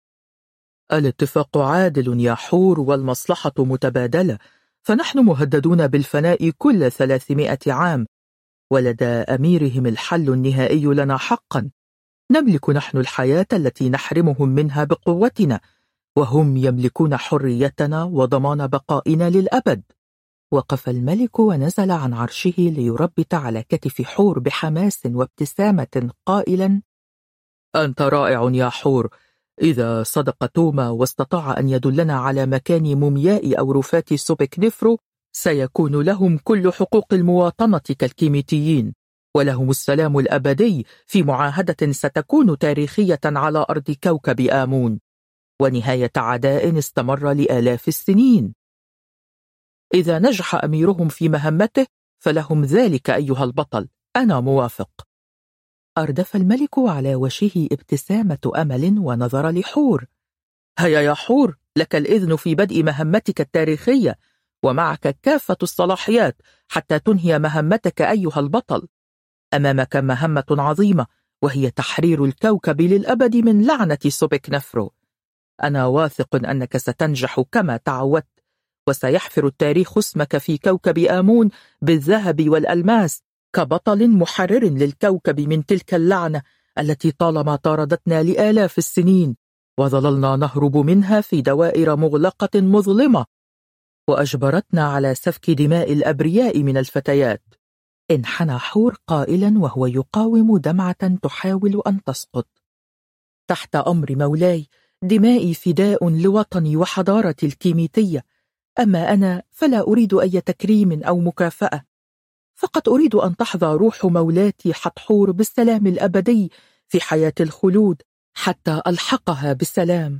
الاتفاق عادل يا حور والمصلحة متبادلة، فنحن مهددون بالفناء كل ثلاثمائة عام، ولدى أميرهم الحل النهائي لنا حقا. نملك نحن الحياة التي نحرمهم منها بقوتنا، وهم يملكون حريتنا وضمان بقائنا للأبد. وقف الملك ونزل عن عرشه ليربط على كتف حور بحماس وابتسامة قائلا: أنت رائع يا حور. إذا صدق توما واستطاع أن يدلنا على مكان مومياء أو رفات سوبك نفرو سيكون لهم كل حقوق المواطنة كالكيميتيين، ولهم السلام الأبدي في معاهدة ستكون تاريخية على أرض كوكب آمون، ونهاية عداء استمر لآلاف السنين. إذا نجح أميرهم في مهمته فلهم ذلك أيها البطل، أنا موافق. أردف الملك على وجهه ابتسامة أمل ونظر لحور. هيا يا حور، لك الإذن في بدء مهمتك التاريخية، ومعك كافة الصلاحيات حتى تنهي مهمتك أيها البطل. أمامك مهمة عظيمة، وهي تحرير الكوكب للأبد من لعنة سوبك نفرو. أنا واثق أنك ستنجح كما تعودت، وسيحفر التاريخ اسمك في كوكب آمون بالذهب والألماس كبطل محرر للكوكب من تلك اللعنة التي طالما طاردتنا لآلاف السنين، وظللنا نهرب منها في دوائر مغلقة مظلمة، وأجبرتنا على سفك دماء الأبرياء من الفتيات. انحنى حور قائلا وهو يقاوم دمعة تحاول أن تسقط: تحت أمر مولاي، دمائي فداء لوطني وحضارتي الكيميتية، أما أنا فلا أريد أي تكريم أو مكافأة، فقط أريد أن تحظى روح مولاتي حتحور بالسلام الأبدي في حياة الخلود حتى ألحقها بالسلام.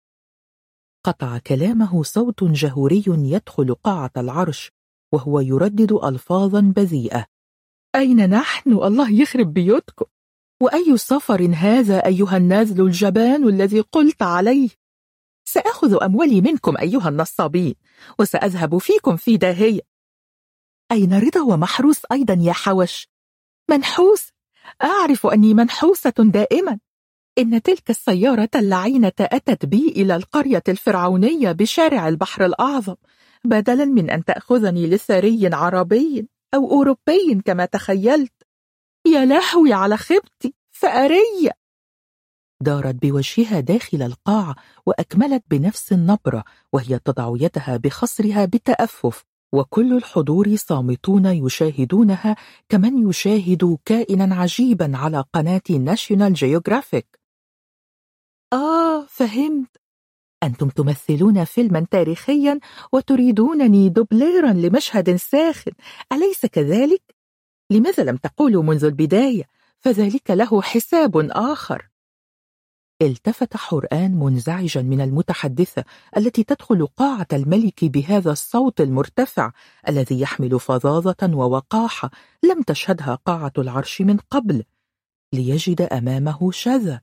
قطع كلامه صوت جهوري يدخل قاعة العرش وهو يردد ألفاظا بذيئة: أين نحن؟ الله يخرب بيوتكم! وأي سفر هذا أيها النازل الجبان الذي قلت عليه؟ سأخذ أموالي منكم أيها النصابين، وسأذهب فيكم في داهية. أين رضا ومحروس أيضا يا حوش؟ منحوس؟ أعرف أني منحوسة دائما. إن تلك السيارة اللعينة أتت بي إلى القرية الفرعونية بشارع البحر الأعظم، بدلا من أن تأخذني لثري عربي أو أوروبي كما تخيلت. يا لهوي على خيبتي، فأرية! دارت بوجهها داخل القاعة وأكملت بنفس النبرة وهي تضع يدها بخصرها بتأفف، وكل الحضور صامتون يشاهدونها كمن يشاهد كائنا عجيبا على قناة ناشيونال جيوغرافيك. آه، فهمت. أنتم تمثلون فيلما تاريخيا وتريدونني دوبليرا لمشهد ساخن، أليس كذلك؟ لماذا لم تقولوا منذ البداية؟ فذلك له حساب آخر. التفت حورآن منزعجا من المتحدثة التي تدخل قاعة الملك بهذا الصوت المرتفع الذي يحمل فظاظة ووقاحة لم تشهدها قاعة العرش من قبل، ليجد أمامه شذا.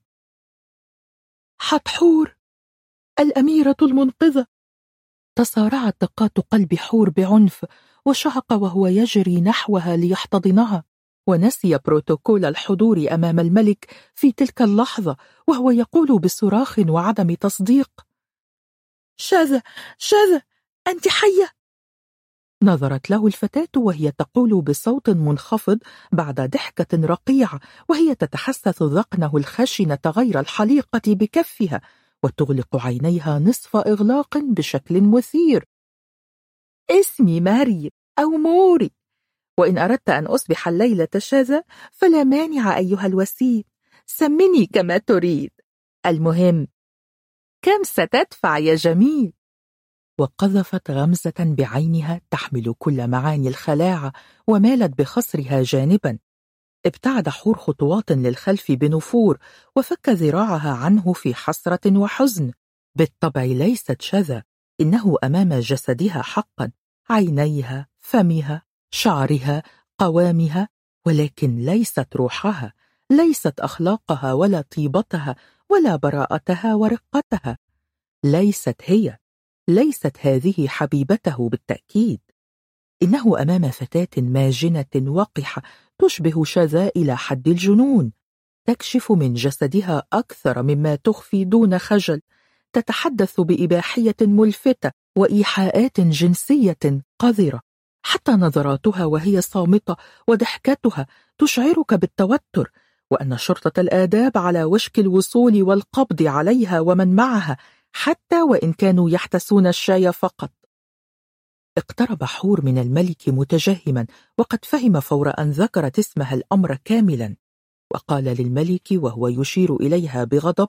حتحور، الأميرة المنقذة. تصارعت دقات قلب حور بعنف، وشهق وهو يجري نحوها ليحتضنها، ونسي بروتوكول الحضور أمام الملك في تلك اللحظة وهو يقول بصراخ وعدم تصديق: شذا، شذا، أنت حية؟ نظرت له الفتاة وهي تقول بصوت منخفض بعد ضحكة رقيعة وهي تتحسس ذقنه الخشنة غير الحليقة بكفها وتغلق عينيها نصف إغلاق بشكل مثير: اسمي مريم أو موري، وإن أردت أن أصبح الليلة شاذة فلا مانع أيها الوسيم، سمني كما تريد، المهم كم ستدفع يا جميل؟ وقذفت غمزة بعينها تحمل كل معاني الخلاعة ومالت بخصرها جانبا. ابتعد حور خطوات للخلف بنفور وفك ذراعها عنه في حسرة وحزن. بالطبع ليست شذا، إنه أمام جسدها حقا، عينيها، فمها، شعرها، قوامها، ولكن ليست روحها، ليست أخلاقها ولا طيبتها ولا براءتها ورقتها. ليست هي، ليست هذه حبيبته بالتأكيد. إنه أمام فتاة ماجنة وقحة تشبه شذا إلى حد الجنون، تكشف من جسدها أكثر مما تخفي دون خجل، تتحدث بإباحية ملفتة وإيحاءات جنسية قذرة، حتى نظراتها وهي صامتة وضحكتها تشعرك بالتوتر وأن شرطة الآداب على وشك الوصول والقبض عليها ومن معها، حتى وإن كانوا يحتسون الشاي فقط. اقترب حور من الملك متجهما وقد فهم فور أن ذكرت اسمها الأمر كاملا، وقال للملك وهو يشير إليها بغضب: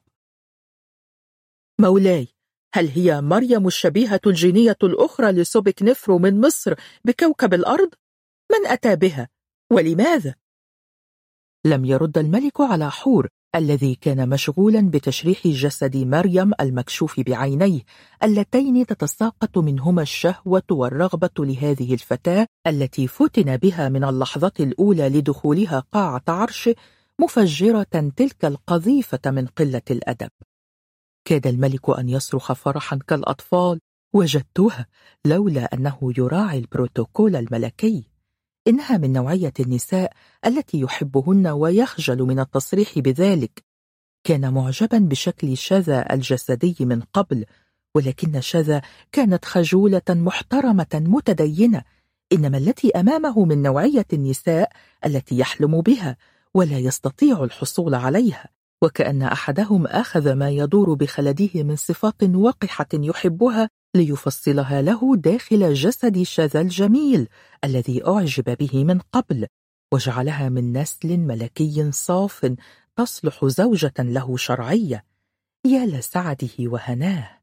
مولاي، هل هي مريم الشبيهة الجينية الأخرى لسوبك نفرو من مصر بكوكب الأرض؟ من أتى بها؟ ولماذا؟ لم يرد الملك على حور الذي كان مشغولا بتشريح جسد مريم المكشوف بعينيه اللتين تتساقط منهما الشهوة والرغبة لهذه الفتاة التي فتن بها من اللحظة الأولى لدخولها قاعة عرشه، مفجرة تلك القذيفة من قلة الأدب. كاد الملك أن يصرخ فرحا كالأطفال: وجدتها، لولا أنه يراعي البروتوكول الملكي. إنها من نوعية النساء التي يحبهن ويخجل من التصريح بذلك. كان معجبا بشكل شذا الجسدي من قبل، ولكن شذا كانت خجولة محترمة متدينة، إنما التي أمامه من نوعية النساء التي يحلم بها ولا يستطيع الحصول عليها، وكأن أحدهم أخذ ما يدور بخلده من صفات وقحة يحبها ليفصلها له داخل جسد شذا الجميل الذي أعجب به من قبل، وجعلها من نسل ملكي صاف تصلح زوجة له شرعية. يا لسعده وهناه.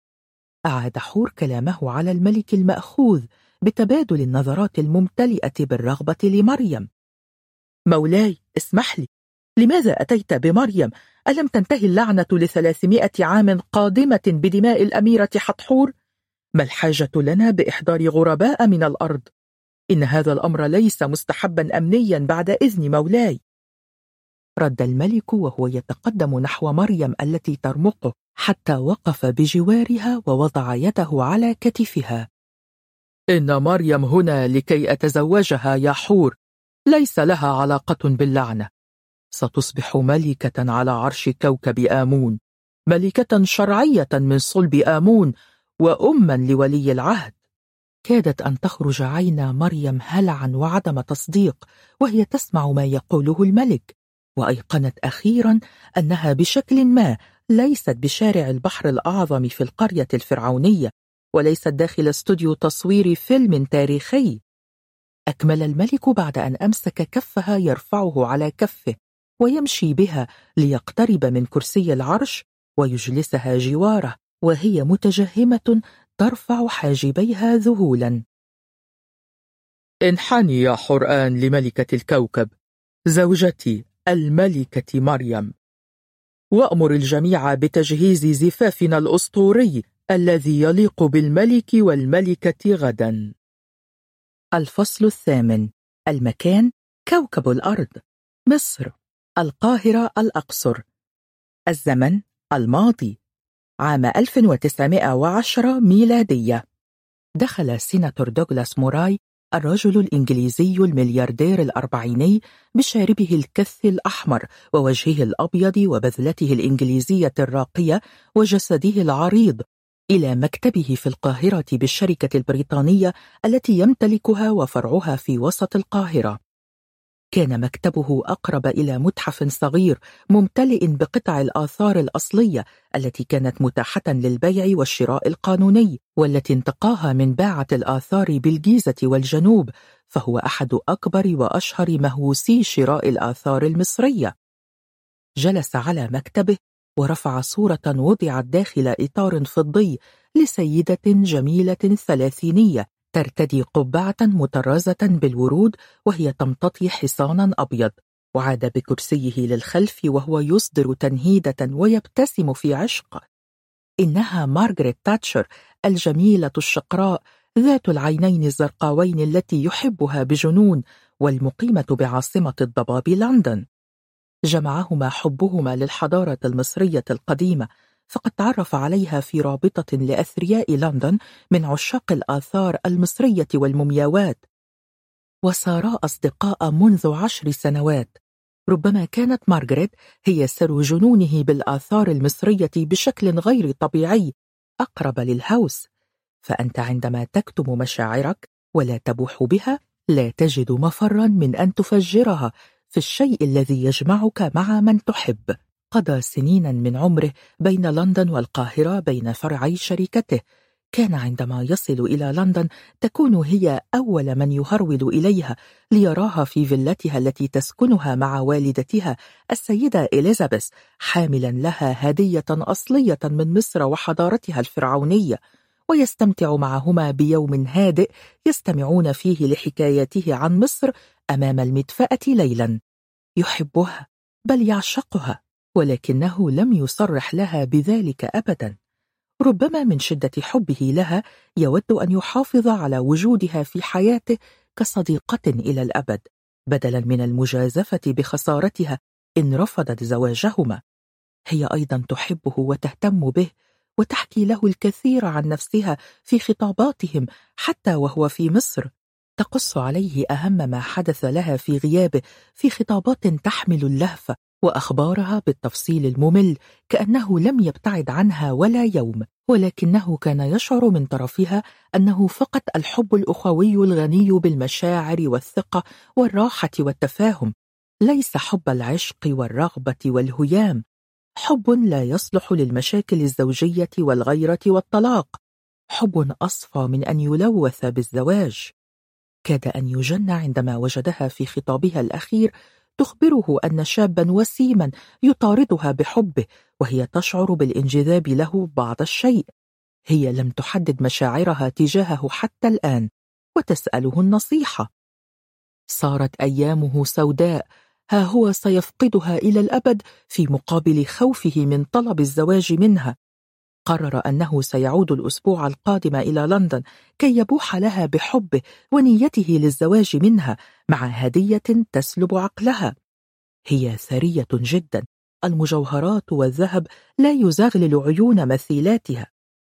أعاد حور كلامه على الملك المأخوذ بتبادل النظرات الممتلئة بالرغبة لمريم: مولاي، اسمح لي، لماذا أتيت بمريم؟ ألم تنتهي اللعنة لثلاثمائة عام قادمة بدماء الأميرة حتحور؟ ما الحاجة لنا بإحضار غرباء من الأرض؟ إن هذا الأمر ليس مستحبا أمنيا بعد إذن مولاي. رد الملك وهو يتقدم نحو مريم التي ترمقه حتى وقف بجوارها ووضع يده على كتفها: إن مريم هنا لكي أتزوجها يا حور، ليس لها علاقة باللعنة. ستصبح ملكة على عرش كوكب آمون، ملكة شرعية من صلب آمون، وأما لولي العهد. كادت أن تخرج عين مريم هلعا وعدم تصديق وهي تسمع ما يقوله الملك، وأيقنت أخيرا أنها بشكل ما ليست بشارع البحر الأعظم في القرية الفرعونية، وليست داخل استوديو تصوير فيلم تاريخي. أكمل الملك بعد أن أمسك كفها يرفعه على كفه ويمشي بها ليقترب من كرسي العرش ويجلسها جواره، وهي متجهمة ترفع حاجبيها ذهولا. انحني يا حرآن لملكة الكوكب، زوجتي الملكة مريم، وأمر الجميع بتجهيز زفافنا الأسطوري الذي يليق بالملك والملكة غدا. الفصل الثامن. المكان: كوكب الأرض، مصر، القاهرة الأقصر. الزمن: الماضي، عام ألف وتسعمائة وعشرة ميلادية. دخل سيناتور دوغلاس موراي، الرجل الإنجليزي الملياردير الأربعيني بشاربه الكث الأحمر ووجهه الأبيض وبذلته الإنجليزية الراقية وجسده العريض، إلى مكتبه في القاهرة بالشركة البريطانية التي يمتلكها وفرعها في وسط القاهرة. كان مكتبه أقرب إلى متحف صغير ممتلئ بقطع الآثار الأصلية التي كانت متاحة للبيع والشراء القانوني، والتي انتقاها من باعة الآثار بالجيزة والجنوب، فهو أحد أكبر وأشهر مهووسي شراء الآثار المصرية. جلس على مكتبه ورفع صورة وضعت داخل إطار فضي لسيدة جميلة ثلاثينية ترتدي قبعة مطرزة بالورود وهي تمتطي حصانا أبيض، وعاد بكرسيه للخلف وهو يصدر تنهيدة ويبتسم في عشق. إنها مارغريت تاتشر الجميلة الشقراء ذات العينين الزرقاوين التي يحبها بجنون، والمقيمة بعاصمة الضباب لندن. جمعهما حبهما للحضارة المصرية القديمة، فقد تعرف عليها في رابطة لأثرياء لندن من عشاق الآثار المصرية والمومياوات، وصارا أصدقاء منذ عشر سنوات. ربما كانت مارغريت هي سر جنونه بالآثار المصرية بشكل غير طبيعي، أقرب للهوس. فأنت عندما تكتم مشاعرك ولا تبوح بها لا تجد مفرا من أن تفجرها في الشيء الذي يجمعك مع من تحب. قضى سنينا من عمره بين لندن والقاهرة بين فرعي شركته. كان عندما يصل إلى لندن تكون هي أول من يهرول إليها ليراها في فيلتها التي تسكنها مع والدتها السيدة إليزابيث، حاملا لها هدية أصلية من مصر وحضارتها الفرعونية، ويستمتع معهما بيوم هادئ يستمعون فيه لحكاياته عن مصر أمام المدفأة ليلا. يحبها بل يعشقها، ولكنه لم يصرح لها بذلك أبدا. ربما من شدة حبه لها يود أن يحافظ على وجودها في حياته كصديقة إلى الأبد، بدلا من المجازفة بخسارتها إن رفضت زواجهما. هي أيضا تحبه وتهتم به، وتحكي له الكثير عن نفسها في خطاباتهم حتى وهو في مصر. تقص عليه أهم ما حدث لها في غيابه في خطابات تحمل اللهفة وأخبارها بالتفصيل الممل، كأنه لم يبتعد عنها ولا يوم، ولكنه كان يشعر من طرفها أنه فقط الحب الأخوي الغني بالمشاعر والثقة والراحة والتفاهم، ليس حب العشق والرغبة والهيام، حب لا يصلح للمشاكل الزوجية والغيرة والطلاق، حب أصفى من أن يلوث بالزواج. كاد أن يجن عندما وجدها في خطابها الأخير تخبره أن شابا وسيما يطاردها بحبه، وهي تشعر بالانجذاب له بعض الشيء. هي لم تحدد مشاعرها تجاهه حتى الآن، وتسأله النصيحة. صارت أيامه سوداء، ها هو سيفقدها إلى الأبد في مقابل خوفه من طلب الزواج منها. قرر أنه سيعود الأسبوع القادم إلى لندن كي يبوح لها بحبه ونيته للزواج منها مع هدية تسلب عقلها. هي ثرية جدا، المجوهرات والذهب لا يزغلل عيون مثيلاتها.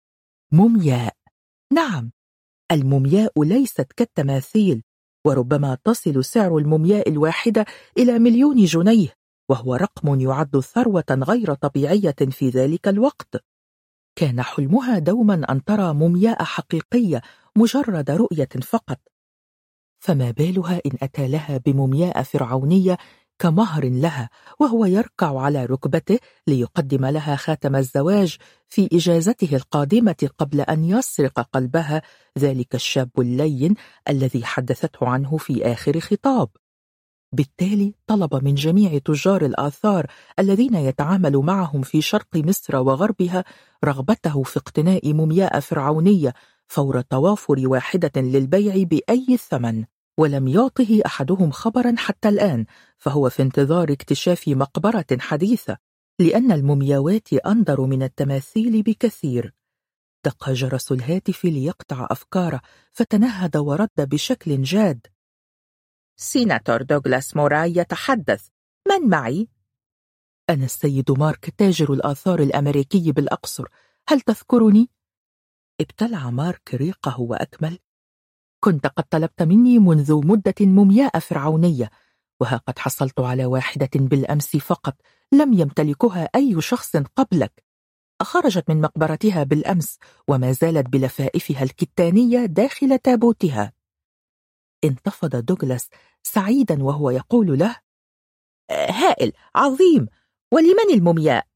مومياء، نعم، المومياء ليست كالتماثيل، وربما تصل سعر المومياء الواحدة إلى مليون جنيه، وهو رقم يعد ثروة غير طبيعية في ذلك الوقت. كان حلمها دوما أن ترى مومياء حقيقية مجرد رؤية فقط، فما بالها إن أتى لها بمومياء فرعونية كمهر لها، وهو يركع على ركبته ليقدم لها خاتم الزواج في إجازته القادمة قبل أن يسرق قلبها ذلك الشاب اللين الذي حدثته عنه في آخر خطاب. بالتالي طلب من جميع تجار الآثار الذين يتعامل معهم في شرق مصر وغربها رغبته في اقتناء مومياء فرعونية فور توافر واحدة للبيع بأي ثمن، ولم يعطه أحدهم خبرا حتى الآن، فهو في انتظار اكتشاف مقبرة حديثة، لأن المومياوات أندر من التماثيل بكثير. دق جرس الهاتف ليقطع أفكاره، فتنهد ورد بشكل جاد: سيناتور دوغلاس موراي يتحدث، من معي؟ أنا السيد مارك تاجر الآثار الأمريكي بالأقصر، هل تذكرني؟ ابتلع مارك ريقه وأكمل: كنت قد طلبت مني منذ مدة مومياء فرعونية، وها قد حصلت على واحدة بالأمس فقط، لم يمتلكها أي شخص قبلك. خرجت من مقبرتها بالأمس وما زالت بلفائفها الكتانية داخل تابوتها. انتفض دوغلاس سعيدا وهو يقول له: هائل، عظيم، ولمن المومياء؟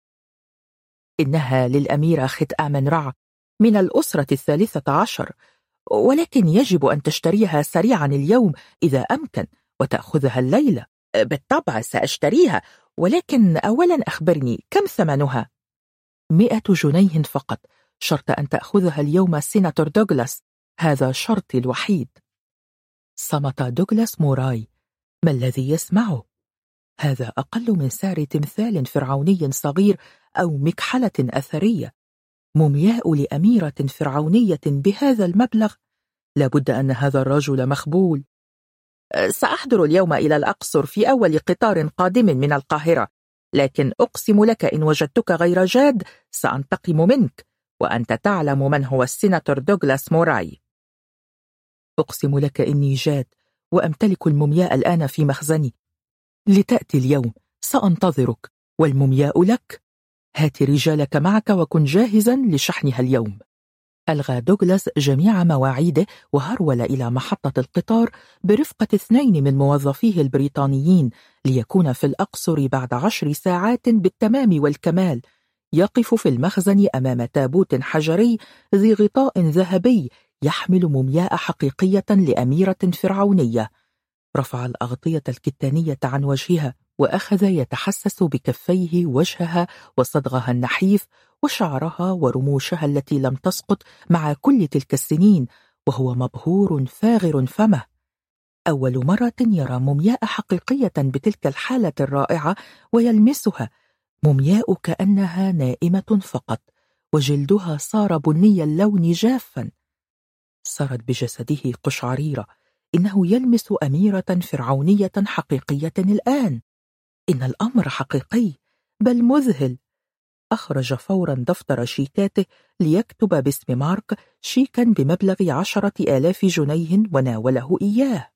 إنها للأميرة خت آمن رع من الأسرة الثالثة عشر، ولكن يجب أن تشتريها سريعا اليوم إذا أمكن، وتأخذها الليلة. بالطبع سأشتريها، ولكن أولا أخبرني كم ثمنها؟ مئة جنيه فقط، شرط أن تأخذها اليوم سيناتور دوغلاس، هذا شرطي الوحيد. صمت دوغلاس موراي. ما الذي يسمعه؟ هذا أقل من سعر تمثال فرعوني صغير أو مكحلة أثرية. مومياء لأميرة فرعونية بهذا المبلغ؟ لابد أن هذا الرجل مخبول. سأحضر اليوم إلى الأقصر في أول قطار قادم من القاهرة، لكن أقسم لك إن وجدتك غير جاد سأنتقم منك، وأنت تعلم من هو السيناتور دوغلاس موراي. أقسم لك إني جاد، وأمتلك المومياء الآن في مخزني. لتأتي اليوم، سأنتظرك، والمومياء لك. هات رجالك معك وكن جاهزا لشحنها اليوم. ألغى دوغلاس جميع مواعيده وهرول إلى محطة القطار برفقة اثنين من موظفيه البريطانيين ليكون في الأقصر بعد عشر ساعات بالتمام والكمال، يقف في المخزن أمام تابوت حجري ذي غطاء ذهبي يحمل مومياء حقيقية لأميرة فرعونية. رفع الأغطية الكتانية عن وجهها وأخذ يتحسس بكفيه وجهها وصدغها النحيف وشعرها ورموشها التي لم تسقط مع كل تلك السنين، وهو مبهور فاغر فمه. أول مرة يرى مومياء حقيقية بتلك الحالة الرائعة ويلمسها، مومياء كأنها نائمة فقط، وجلدها صار بني اللون جافا. سرت بجسده قشعريرة، إنه يلمس أميرة فرعونية حقيقية الآن. إن الأمر حقيقي، بل مذهل. أخرج فورا دفتر شيكاته ليكتب باسم مارك شيكا بمبلغ عشرة آلاف جنيه وناوله إياه.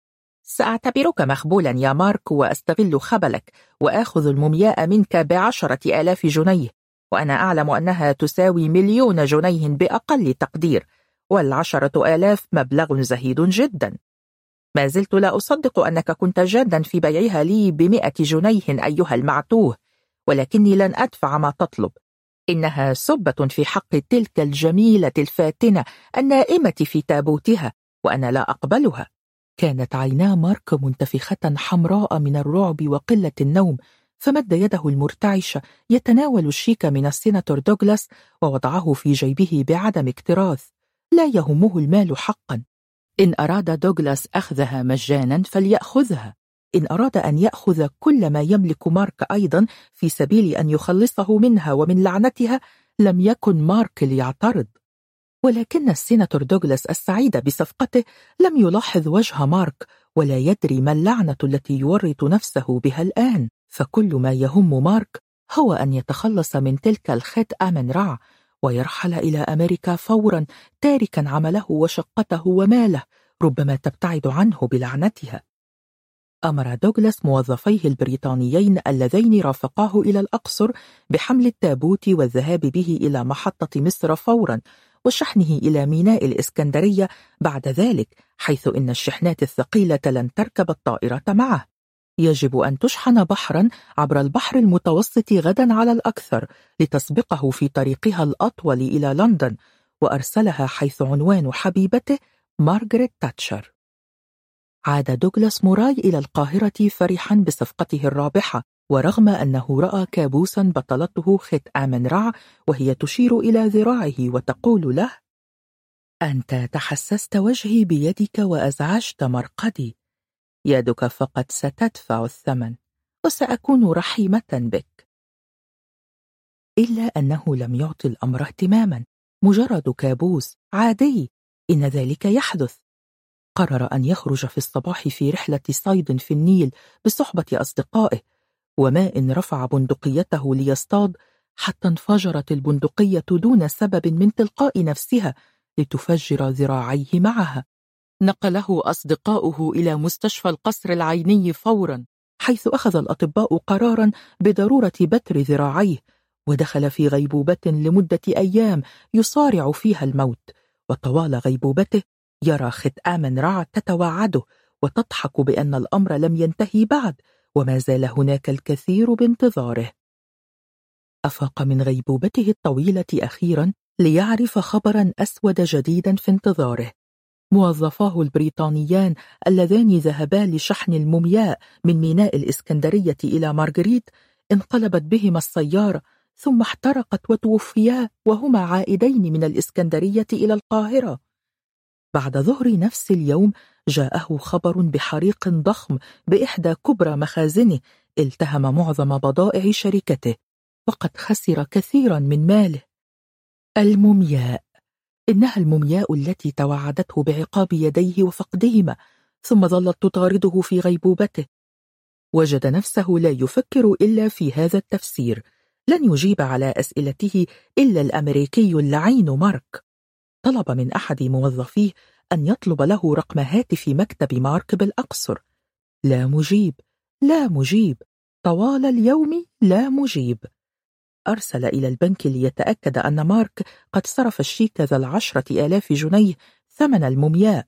سأعتبرك مخبولا يا مارك، وأستغل خبلك وآخذ المومياء منك بعشرة آلاف جنيه، وأنا أعلم أنها تساوي مليون جنيه بأقل تقدير، والعشرة آلاف مبلغ زهيد جدا. ما زلت لا أصدق أنك كنت جادا في بيعها لي بمئة جنيه أيها المعتوه، ولكني لن أدفع ما تطلب. إنها سبة في حق تلك الجميلة الفاتنة النائمة في تابوتها، وأنا لا أقبلها. كانت عينا مارك منتفخة حمراء من الرعب وقلة النوم، فمد يده المرتعشة يتناول الشيك من السيناتور دوغلاس ووضعه في جيبه بعدم اكتراث. لا يهمه المال حقا. إن أراد دوغلاس أخذها مجانا فليأخذها، إن أراد أن يأخذ كل ما يملك مارك أيضا في سبيل أن يخلصه منها ومن لعنتها، لم يكن مارك ليعترض. ولكن السيناتور دوغلاس السعيد بصفقته لم يلاحظ وجه مارك، ولا يدري ما اللعنة التي يورط نفسه بها الآن. فكل ما يهم مارك هو أن يتخلص من تلك الخت آمن رع ويرحل إلى أمريكا فورا، تاركا عمله وشقته وماله، ربما تبتعد عنه بلعنتها. أمر دوغلاس موظفيه البريطانيين اللذين رافقاه إلى الأقصر بحمل التابوت والذهاب به إلى محطة مصر فورا، وشحنه إلى ميناء الإسكندرية بعد ذلك، حيث إن الشحنات الثقيلة لن تركب الطائرة معه. يجب أن تشحن بحرا عبر البحر المتوسط غدا على الأكثر لتسبقه في طريقها الأطول إلى لندن، وأرسلها حيث عنوان حبيبته مارغريت تاتشر. عاد دوغلاس موراي إلى القاهرة فرحا بصفقته الرابحة، ورغم أنه رأى كابوسا بطلته خت آمن رع وهي تشير إلى ذراعه وتقول له: أنت تحسست وجهي بيدك وأزعجت مرقدي، يدك فقط ستدفع الثمن، وسأكون رحيمة بك. إلا أنه لم يعطي الأمر اهتماما، مجرد كابوس عادي، إن ذلك يحدث. قرر أن يخرج في الصباح في رحلة صيد في النيل بصحبة أصدقائه، وما إن رفع بندقيته ليصطاد حتى انفجرت البندقية دون سبب من تلقاء نفسها لتفجر ذراعيه معها. نقله أصدقاؤه إلى مستشفى القصر العيني فورا، حيث أخذ الأطباء قرارا بضرورة بتر ذراعيه، ودخل في غيبوبة لمدة أيام يصارع فيها الموت. وطوال غيبوبته يرى خت آمن رع تتوعده وتضحك بأن الأمر لم ينتهي بعد، وما زال هناك الكثير بانتظاره. أفاق من غيبوبته الطويلة أخيرا ليعرف خبرا أسود جديدا في انتظاره. موظفاه البريطانيان اللذان ذهبا لشحن المومياء من ميناء الإسكندرية إلى مارغريت انقلبت بهما السيارة، ثم احترقت وتوفيا وهما عائدين من الإسكندرية إلى القاهرة. بعد ظهر نفس اليوم جاءه خبر بحريق ضخم بإحدى كبرى مخازنه التهم معظم بضائع شركته، وقد خسر كثيرا من ماله. المومياء، إنها المومياء التي توعدته بعقاب يديه وفقدهما، ثم ظلت تطارده في غيبوبته. وجد نفسه لا يفكر إلا في هذا التفسير. لن يجيب على أسئلته إلا الأمريكي اللعين مارك. طلب من أحد موظفيه أن يطلب له رقم هاتف مكتب مارك بالأقصر. لا مجيب، لا مجيب، طوال اليوم لا مجيب. أرسل إلى البنك ليتأكد أن مارك قد صرف الشيك ذا العشرة آلاف جنيه ثمن المومياء،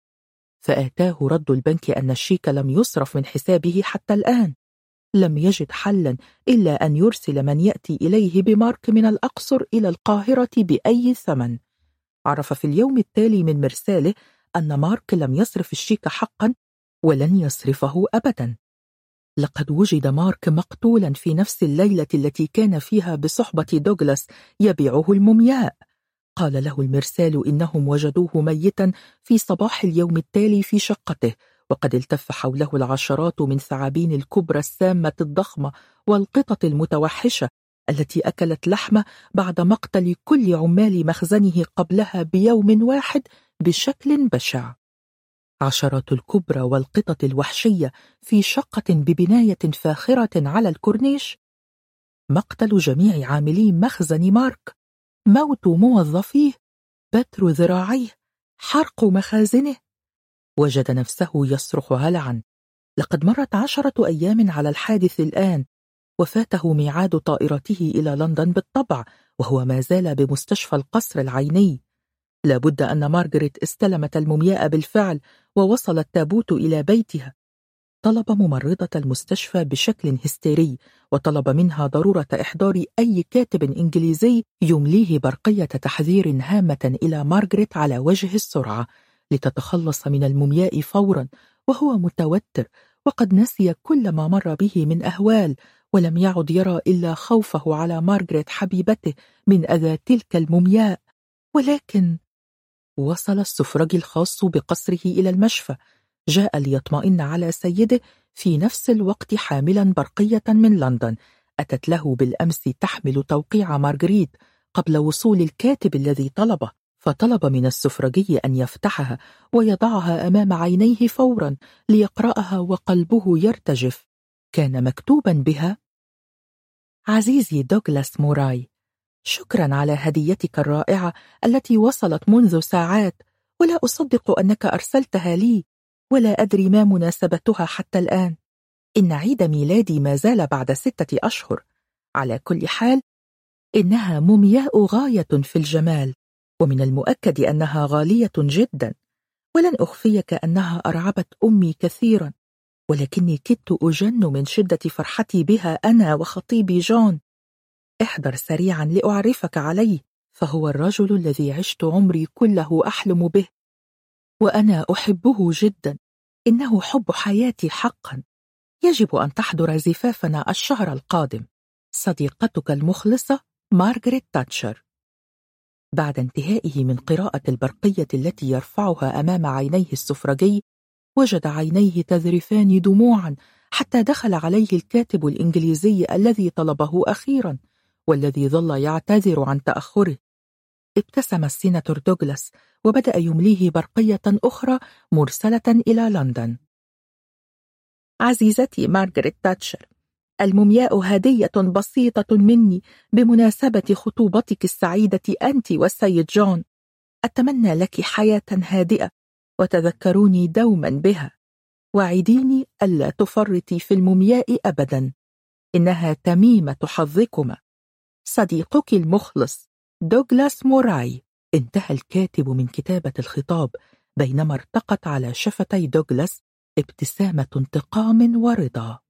فآتاه رد البنك أن الشيك لم يصرف من حسابه حتى الآن. لم يجد حلا إلا أن يرسل من يأتي إليه بمارك من الأقصر إلى القاهرة بأي ثمن. عرف في اليوم التالي من مرساله أن مارك لم يصرف الشيك حقا ولن يصرفه أبدا. لقد وجد مارك مقتولا في نفس الليلة التي كان فيها بصحبة دوغلاس يبيعه المومياء. قال له المرسال إنهم وجدوه ميتا في صباح اليوم التالي في شقته، وقد التف حوله العشرات من ثعابين الكبرى السامة الضخمة والقطط المتوحشة التي أكلت لحمه بعد مقتل كل عمال مخزنه قبلها بيوم واحد بشكل بشع. عشرات الكبرى والقطط الوحشية في شقة ببناية فاخرة على الكورنيش، مقتل جميع عاملي مخزن مارك، موت موظفيه، بتر ذراعيه، حرق مخازنه. وجد نفسه يصرخ هلعا. لقد مرت عشرة أيام على الحادث الآن، وفاته ميعاد طائرته إلى لندن بالطبع، وهو ما زال بمستشفى القصر العيني. لابد أن مارغريت استلمت المومياء بالفعل ووصل التابوت إلى بيتها. طلب ممرضة المستشفى بشكل هستيري، وطلب منها ضرورة إحضار أي كاتب إنجليزي يمليه برقية تحذير هامة إلى مارغريت على وجه السرعة لتتخلص من المومياء فورا، وهو متوتر وقد نسي كل ما مر به من أهوال، ولم يعد يرى إلا خوفه على مارغريت حبيبته من أذى تلك المومياء. ولكن وصل السفرجي الخاص بقصره إلى المشفى، جاء ليطمئن على سيده في نفس الوقت حاملا برقية من لندن أتت له بالأمس تحمل توقيع مارغريت قبل وصول الكاتب الذي طلبه، فطلب من السفرجي أن يفتحها ويضعها أمام عينيه فورا ليقرأها وقلبه يرتجف. كان مكتوبا بها: عزيزي دوغلاس موراي، شكرا على هديتك الرائعة التي وصلت منذ ساعات، ولا أصدق أنك أرسلتها لي، ولا أدري ما مناسبتها حتى الآن. إن عيد ميلادي ما زال بعد ستة أشهر. على كل حال إنها مومياء غاية في الجمال، ومن المؤكد أنها غالية جدا، ولن أخفيك أنها أرعبت أمي كثيرا. ولكني كدت أجن من شدة فرحتي بها أنا وخطيبي جون. احضر سريعا لأعرفك عليه، فهو الرجل الذي عشت عمري كله أحلم به، وأنا أحبه جدا. إنه حب حياتي حقا. يجب أن تحضر زفافنا الشهر القادم. صديقتك المخلصة مارغريت تاتشر. بعد انتهائه من قراءة البرقية التي يرفعها أمام عينيه السفرجي، وجد عينيه تذرفان دموعا حتى دخل عليه الكاتب الإنجليزي الذي طلبه أخيرا، والذي ظل يعتذر عن تأخره. ابتسم السيناتور دوغلاس وبدأ يمليه برقية أخرى مرسلة إلى لندن. عزيزتي مارغريت تاتشر، المومياء هدية بسيطة مني بمناسبة خطوبتك السعيدة أنت والسيد جون. أتمنى لك حياة هادئة، وتذكروني دوما بها. وعديني ألا تفرطي في المومياء أبدا، إنها تميمة حظكما. صديقك المخلص دوغلاس موراي. انتهى الكاتب من كتابة الخطاب، بينما ارتقت على شفتي دوغلاس ابتسامة انتقام ورضا.